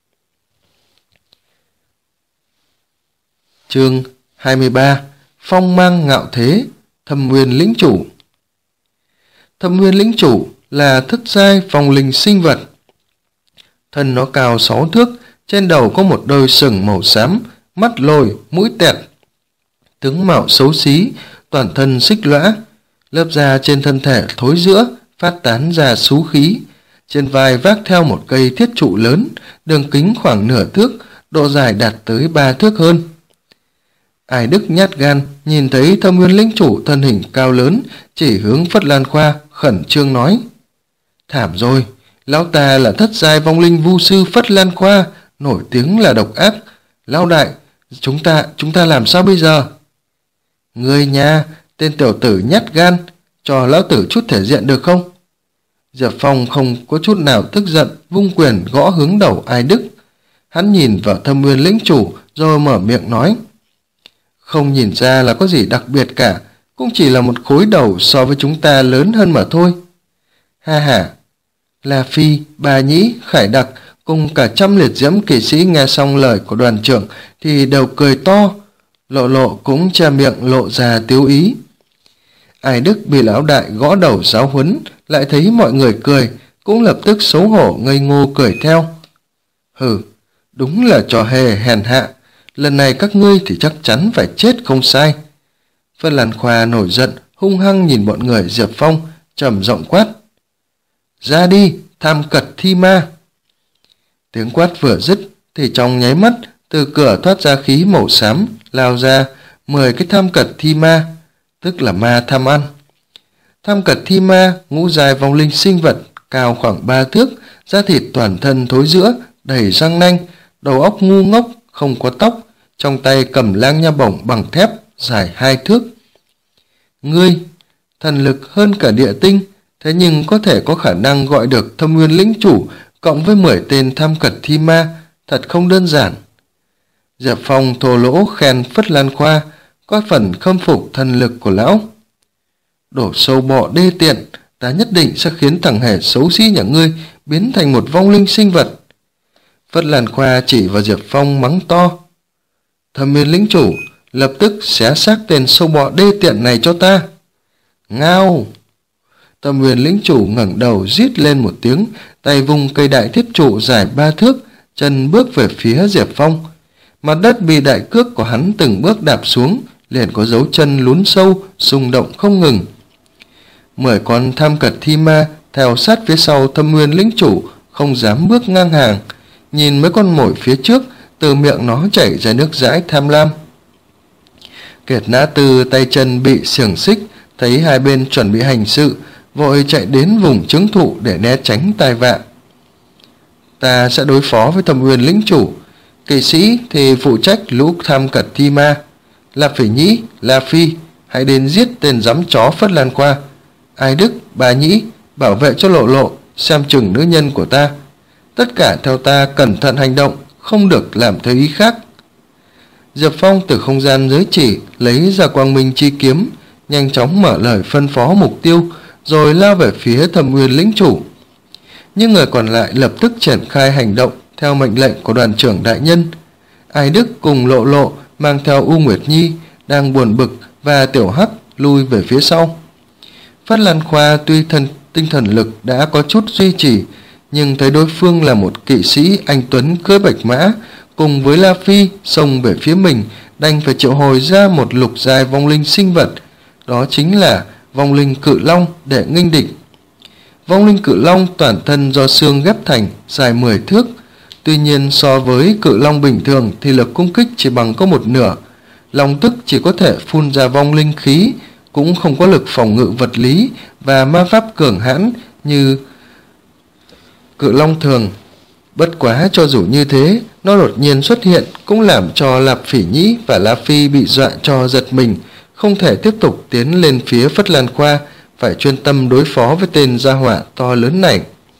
Chương hai mươi ba. Phong mang ngạo thế, Thâm Nguyên lĩnh chủ. Thâm Nguyên lĩnh chủ là thức giai phong linh sinh vật. Thân nó cao sáu thước, trên đầu có một đôi sừng màu xám, mắt lồi, mũi tẹt. Tướng mạo xấu xí, toàn thân xích lõa, lớp da trên thân thể thối rữa, phát tán ra xú khí. Trên vai vác theo một cây thiết trụ lớn, đường kính khoảng nửa thước, độ dài đạt tới ba thước hơn. Ái Đức nhát gan, nhìn thấy Thâm Nguyên lĩnh chủ thân hình cao lớn, chỉ hướng Phất Lan Khoa, khẩn trương nói. Thảm rồi, lão ta là thất giai vong linh vu sư Phất Lan Khoa, nổi tiếng là độc ác. Lão đại, chúng ta, chúng ta làm sao bây giờ? Ngươi nha, tên tiểu tử nhát gan, cho lão tử chút thể diện được không? Diệp Phong không có chút nào tức giận, vung quyền gõ hướng đầu Ái Đức. Hắn nhìn vào Thâm Nguyên lĩnh chủ rồi mở miệng nói. Không nhìn ra là có gì đặc biệt cả, cũng chỉ là một khối đầu so với chúng ta lớn hơn mà thôi. Ha ha, La Phi, Bà Nhĩ, Khải Đặc cùng cả trăm liệt diễm kỵ sĩ nghe xong lời của đoàn trưởng thì đều cười to. Lộ Lộ cũng che miệng lộ ra tiếu ý. Ái Đức bị lão đại gõ đầu giáo huấn, lại thấy mọi người cười, cũng lập tức xấu hổ ngây ngô cười theo. Hừ, đúng là trò hề hèn hạ, lần này các ngươi thì chắc chắn phải chết không sai. Phất Lan Khoa nổi giận, hung hăng nhìn bọn người Diệp Phong, trầm giọng quát. Ra đi, tham cật thi ma. Tiếng quát vừa dứt, thì trong nháy mắt, từ cửa thoát ra khí màu xám, lao ra mười cái tham cật thi ma, tức là ma tham ăn. Tham cật thi ma, ngũ dài vong linh sinh vật, cao khoảng ba thước, da thịt toàn thân thối rữa, đầy răng nanh, đầu óc ngu ngốc, không có tóc, trong tay cầm lang nha bổng bằng thép, dài hai thước. Ngươi, thần lực hơn cả địa tinh, thế nhưng có thể có khả năng gọi được Thâm Nguyên lĩnh chủ cộng với mười tên tham cật thi ma, thật không đơn giản. Diệp Phong thô lỗ khen Phất Lan Khoa, có phần khâm phục thần lực của lão. Đổ sâu bọ đê tiện, ta nhất định sẽ khiến thằng hề xấu xí nhà ngươi biến thành một vong linh sinh vật. Phất Lan Khoa chỉ vào Diệp Phong mắng to. Thâm Nguyên lĩnh chủ, lập tức xé xác tên sâu bọ đê tiện này cho ta. Ngao! Thâm Nguyên lĩnh chủ ngẩng đầu rít lên một tiếng, tay vung cây đại thiết trụ dài ba thước, chân bước về phía Diệp Phong. Mặt đất bị đại cước của hắn từng bước đạp xuống, liền có dấu chân lún sâu, xung động không ngừng. Mười con tham cật thi ma theo sát phía sau Thâm Nguyên lĩnh chủ, không dám bước ngang hàng, nhìn mấy con mồi phía trước, từ miệng nó chảy ra nước dãi tham lam. Kiệt Nã Tư tay chân bị xiềng xích, thấy hai bên chuẩn bị hành sự, vội chạy đến vùng chứng thụ để né tránh tai vạ. Ta sẽ đối phó với Thâm Nguyên lĩnh chủ, kỵ sĩ thì phụ trách lũ tham cật thi ma. La Phỉ Nhĩ, La Phi, hãy đến giết tên giám chó Phất Lan Khoa. Ái Đức, Bà Nhĩ, bảo vệ cho Lộ Lộ, xem chừng nữ nhân của ta. Tất cả theo ta cẩn thận hành động, không được làm theo ý khác. Diệp Phong từ không gian giới chỉ lấy ra quang minh chi kiếm, nhanh chóng mở lời phân phó mục tiêu, rồi lao về phía Thâm Nguyên lĩnh chủ. Nhưng người còn lại lập tức triển khai hành động theo mệnh lệnh của đoàn trưởng đại nhân. Ái Đức cùng Lộ Lộ mang theo U Nguyệt Nhi đang buồn bực và Tiểu Hắc lui về phía sau. Phất Lan Khoa tuy thân tinh thần lực đã có chút duy trì, nhưng thấy đối phương là một kỵ sĩ anh tuấn cưỡi bạch mã, cùng với La Phi xông về phía mình, đành phải triệu hồi ra một lục giai vong linh sinh vật, đó chính là vong linh cự long để nghênh địch. Vong linh cự long toàn thân do xương ghép thành, dài mười thước. Tuy nhiên so với cự long bình thường thì lực công kích chỉ bằng có một nửa. Long tức chỉ có thể phun ra vong linh khí, cũng không có lực phòng ngự vật lý và ma pháp cường hãn như cự long thường. Bất quá cho dù như thế, nó đột nhiên xuất hiện cũng làm cho Lạp Phỉ Nhĩ và La Phi bị dọa cho giật mình, không thể tiếp tục tiến lên phía Phất Lan Khoa, phải chuyên tâm đối phó với tên gia hỏa to lớn này.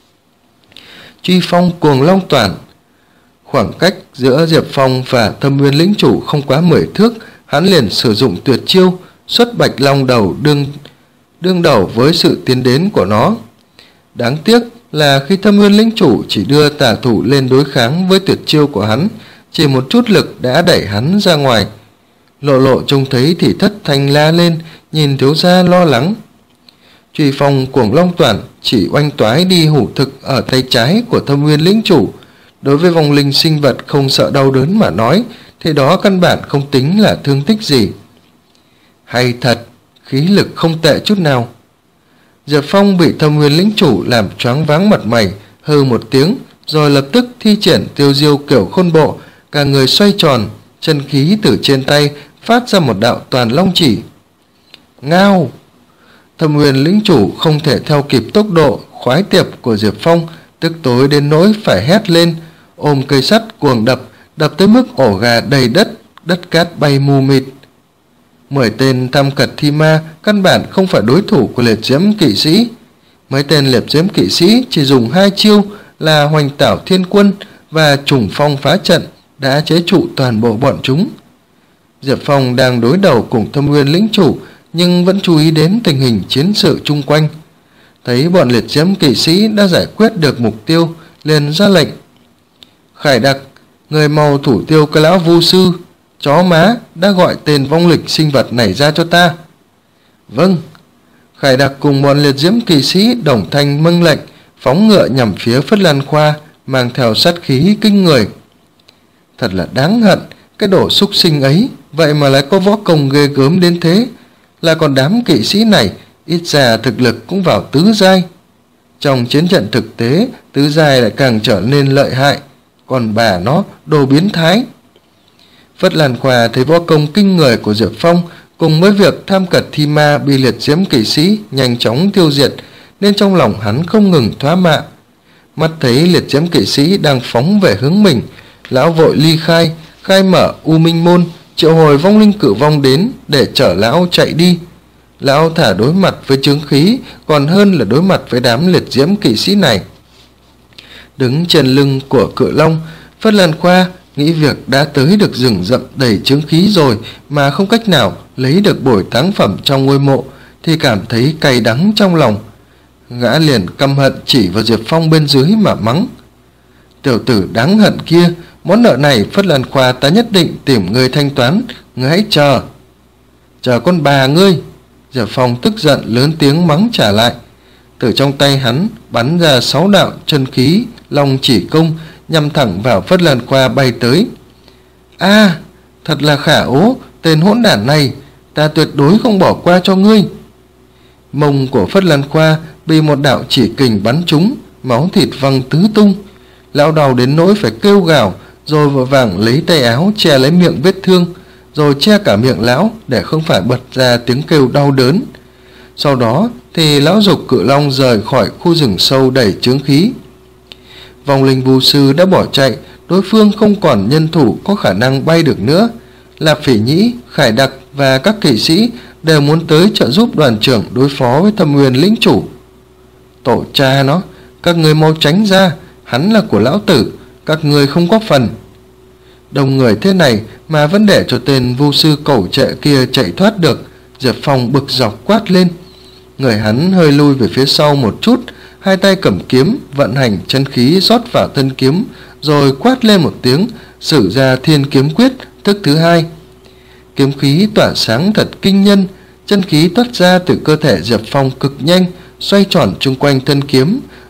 Truy phong cuồng long toàn. Khoảng cách giữa Diệp Phong và Thâm Nguyên lĩnh chủ không quá mười thước, hắn liền sử dụng tuyệt chiêu xuất bạch long đầu đương đương đầu với sự tiến đến của nó. Đáng tiếc là khi Thâm Nguyên lĩnh chủ chỉ đưa tà thủ lên đối kháng với tuyệt chiêu của hắn, chỉ một chút lực đã đẩy hắn ra ngoài. Lộ Lộ trông thấy thì thất thanh la lên, nhìn thiếu gia lo lắng. Truy phong cuồng long toàn chỉ oanh toái đi hủ thực ở tay trái của Thâm Nguyên lĩnh chủ. Đối với vong linh sinh vật không sợ đau đớn mà nói, thì đó căn bản không tính là thương tích gì. Hay thật, khí lực không tệ chút nào. Diệp Phong bị Thâm Nguyên lĩnh chủ làm choáng váng mặt mày, hừ một tiếng, rồi lập tức thi triển tiêu diêu kiểu khôn bộ, cả người xoay tròn, chân khí từ trên tay phát ra một đạo toàn long chỉ. Ngao! Thâm Nguyên lĩnh chủ không thể theo kịp tốc độ khoái tiệp của Diệp Phong, tức tối đến nỗi phải hét lên, ôm cây sắt cuồng đập, đập tới mức ổ gà đầy đất, đất cát bay mù mịt. Mười tên tham cật thi ma căn bản không phải đối thủ của liệt diễm kỵ sĩ. Mấy tên liệt diễm kỵ sĩ chỉ dùng hai chiêu là hoành tảo thiên quân và trùng phong phá trận đã chế trụ toàn bộ bọn chúng. Diệp Phong đang đối đầu cùng Thâm Nguyên lĩnh chủ, nhưng vẫn chú ý đến tình hình chiến sự chung quanh. Thấy bọn liệt diễm kỵ sĩ đã giải quyết được mục tiêu, liền ra lệnh. Khải Đặc, người mau thủ tiêu cái lão vu sư, chó má đã gọi tên vong lịch sinh vật này ra cho ta. Vâng. Khải Đặc cùng bọn liệt diễm kỵ sĩ đồng thanh mâng lệnh, phóng ngựa nhằm phía Phất Lan Khoa, mang theo sát khí kinh người. Thật là đáng hận, cái đồ súc sinh ấy, vậy mà lại có võ công ghê gớm đến thế. Là còn đám kỵ sĩ này, ít ra thực lực cũng vào tứ giai. Trong chiến trận thực tế, tứ giai lại càng trở nên lợi hại, còn bà nó đồ biến thái. Phất Lan Khoa thấy võ công kinh người của Diệp Phong cùng với việc tham cật thi ma bị liệt diễm kỵ sĩ nhanh chóng tiêu diệt, nên trong lòng hắn không ngừng thoá mạ. Mắt thấy liệt diễm kỵ sĩ đang phóng về hướng mình, lão vội ly khai, khai mở U Minh Môn, triệu hồi vong linh cự vong đến để chở lão chạy đi. Lão thả đối mặt với chướng khí còn hơn là đối mặt với đám liệt diễm kỵ sĩ này. Đứng trên lưng của cự long, Phất Lan Khoa nghĩ việc đã tới được rừng rậm đầy chướng khí rồi mà không cách nào lấy được bồi táng phẩm trong ngôi mộ, thì cảm thấy cay đắng trong lòng. Gã liền căm hận chỉ vào Diệp Phong bên dưới mà mắng. Tiểu tử đáng hận kia, món nợ này Phất Lan Khoa ta nhất định tìm người thanh toán, ngươi hãy chờ. Chờ con bà ngươi. Diệp Phong tức giận lớn tiếng mắng trả lại. Từ trong tay hắn bắn ra sáu đạo chân khí long chỉ công, nhằm thẳng vào Phất Lan Khoa bay tới. A, à, thật là khả ố, tên hỗn đản này, ta tuyệt đối không bỏ qua cho ngươi. Mông của Phất Lan Khoa bị một đạo chỉ kình bắn trúng, máu thịt văng tứ tung. Lão đau đến nỗi phải kêu gào, rồi vội vàng lấy tay áo che lấy miệng vết thương, rồi che cả miệng lão để không phải bật ra tiếng kêu đau đớn. Sau đó thì lão giục cự long rời khỏi khu rừng sâu đầy chướng khí. Vong linh vu sư đã bỏ chạy, đối phương không còn nhân thủ có khả năng bay được nữa. Lạp Phỉ Nhĩ, Khải Đặc và các kỵ sĩ đều muốn tới trợ giúp đoàn trưởng đối phó với Thâm Nguyên lĩnh chủ. Tổ cha nó, các người mau tránh ra, hắn là của lão tử, các người không có phần. Đông người thế này mà vẫn để cho tên vu sư cẩu trệ kia chạy thoát được, Diệp Phong bực dọc quát lên. Người hắn hơi lui về phía sau một chút, hai tay cầm kiếm, vận hành chân khí rót vào thân kiếm, rồi quát lên một tiếng, sử ra Thiên Kiếm Quyết thức thứ hai. Kiếm khí tỏa sáng thật kinh nhân, chân khí toát ra từ cơ thể Diệp Phong cực nhanh, xoay tròn chung quanh thân kiếm,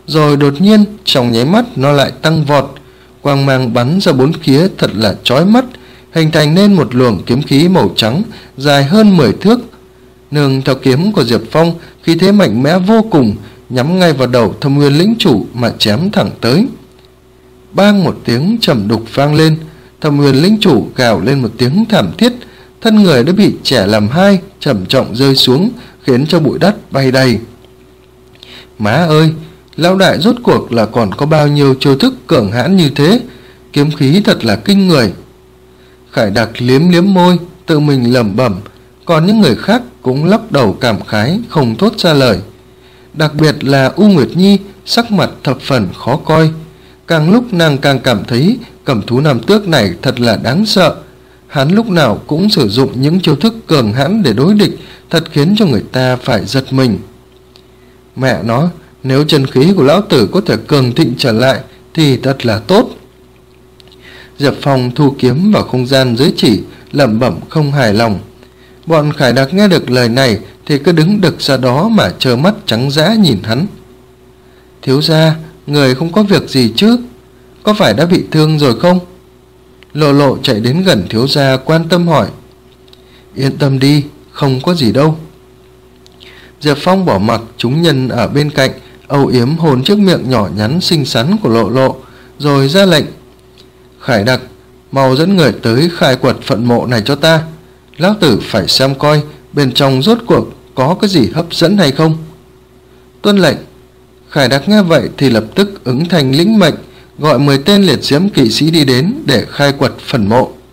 rồi đột nhiên trong nháy mắt nó lại tăng vọt, quang mang bắn ra bốn phía thật là chói mắt, hình thành nên một luồng kiếm khí màu trắng dài hơn mười thước. Nương theo kiếm của Diệp Phong, khí thế mạnh mẽ vô cùng, nhắm ngay vào đầu Thâm Nguyên lĩnh chủ mà chém thẳng tới. Bang một tiếng trầm đục vang lên, Thâm Nguyên lĩnh chủ gào lên một tiếng thảm thiết, thân người đã bị chẻ làm hai, trầm trọng rơi xuống, khiến cho bụi đất bay đầy. Má ơi, lão đại rốt cuộc là còn có bao nhiêu chiêu thức cường hãn như thế, kiếm khí thật là kinh người. Khải Đặc liếm liếm môi, tự mình lẩm bẩm, còn những người khác cũng lắc đầu cảm khái, không thốt ra lời. Đặc biệt là U Nguyệt Nhi, sắc mặt thập phần khó coi. Càng lúc nàng càng cảm thấy cầm thú nam tước này thật là đáng sợ. Hắn lúc nào cũng sử dụng những chiêu thức cường hãn để đối địch, thật khiến cho người ta phải giật mình. Mẹ nó, nếu chân khí của lão tử có thể cường thịnh trở lại thì thật là tốt. Diệp Phong thu kiếm vào không gian dưới chỉ, lẩm bẩm không hài lòng. Bọn Khải Đặc nghe được lời này thì cứ đứng đực ra đó mà trơ mắt trắng dã nhìn hắn. Thiếu gia, người không có việc gì chứ? Có phải đã bị thương rồi không? Lộ Lộ chạy đến gần thiếu gia quan tâm hỏi. Yên tâm đi, không có gì đâu. Diệp Phong bỏ mặc chúng nhân ở bên cạnh, âu yếm hôn trước miệng nhỏ nhắn xinh xắn của Lộ Lộ, rồi ra lệnh. Khải Đặc, mau dẫn người tới khai quật phận mộ này cho ta. Lão tử phải xem coi bên trong rốt cuộc có cái gì hấp dẫn hay không. Tuân lệnh. Khải Đặc nghe vậy thì lập tức ứng thành lĩnh mệnh, gọi mười tên liệt diễm kỵ sĩ đi đến để khai quật phần mộ.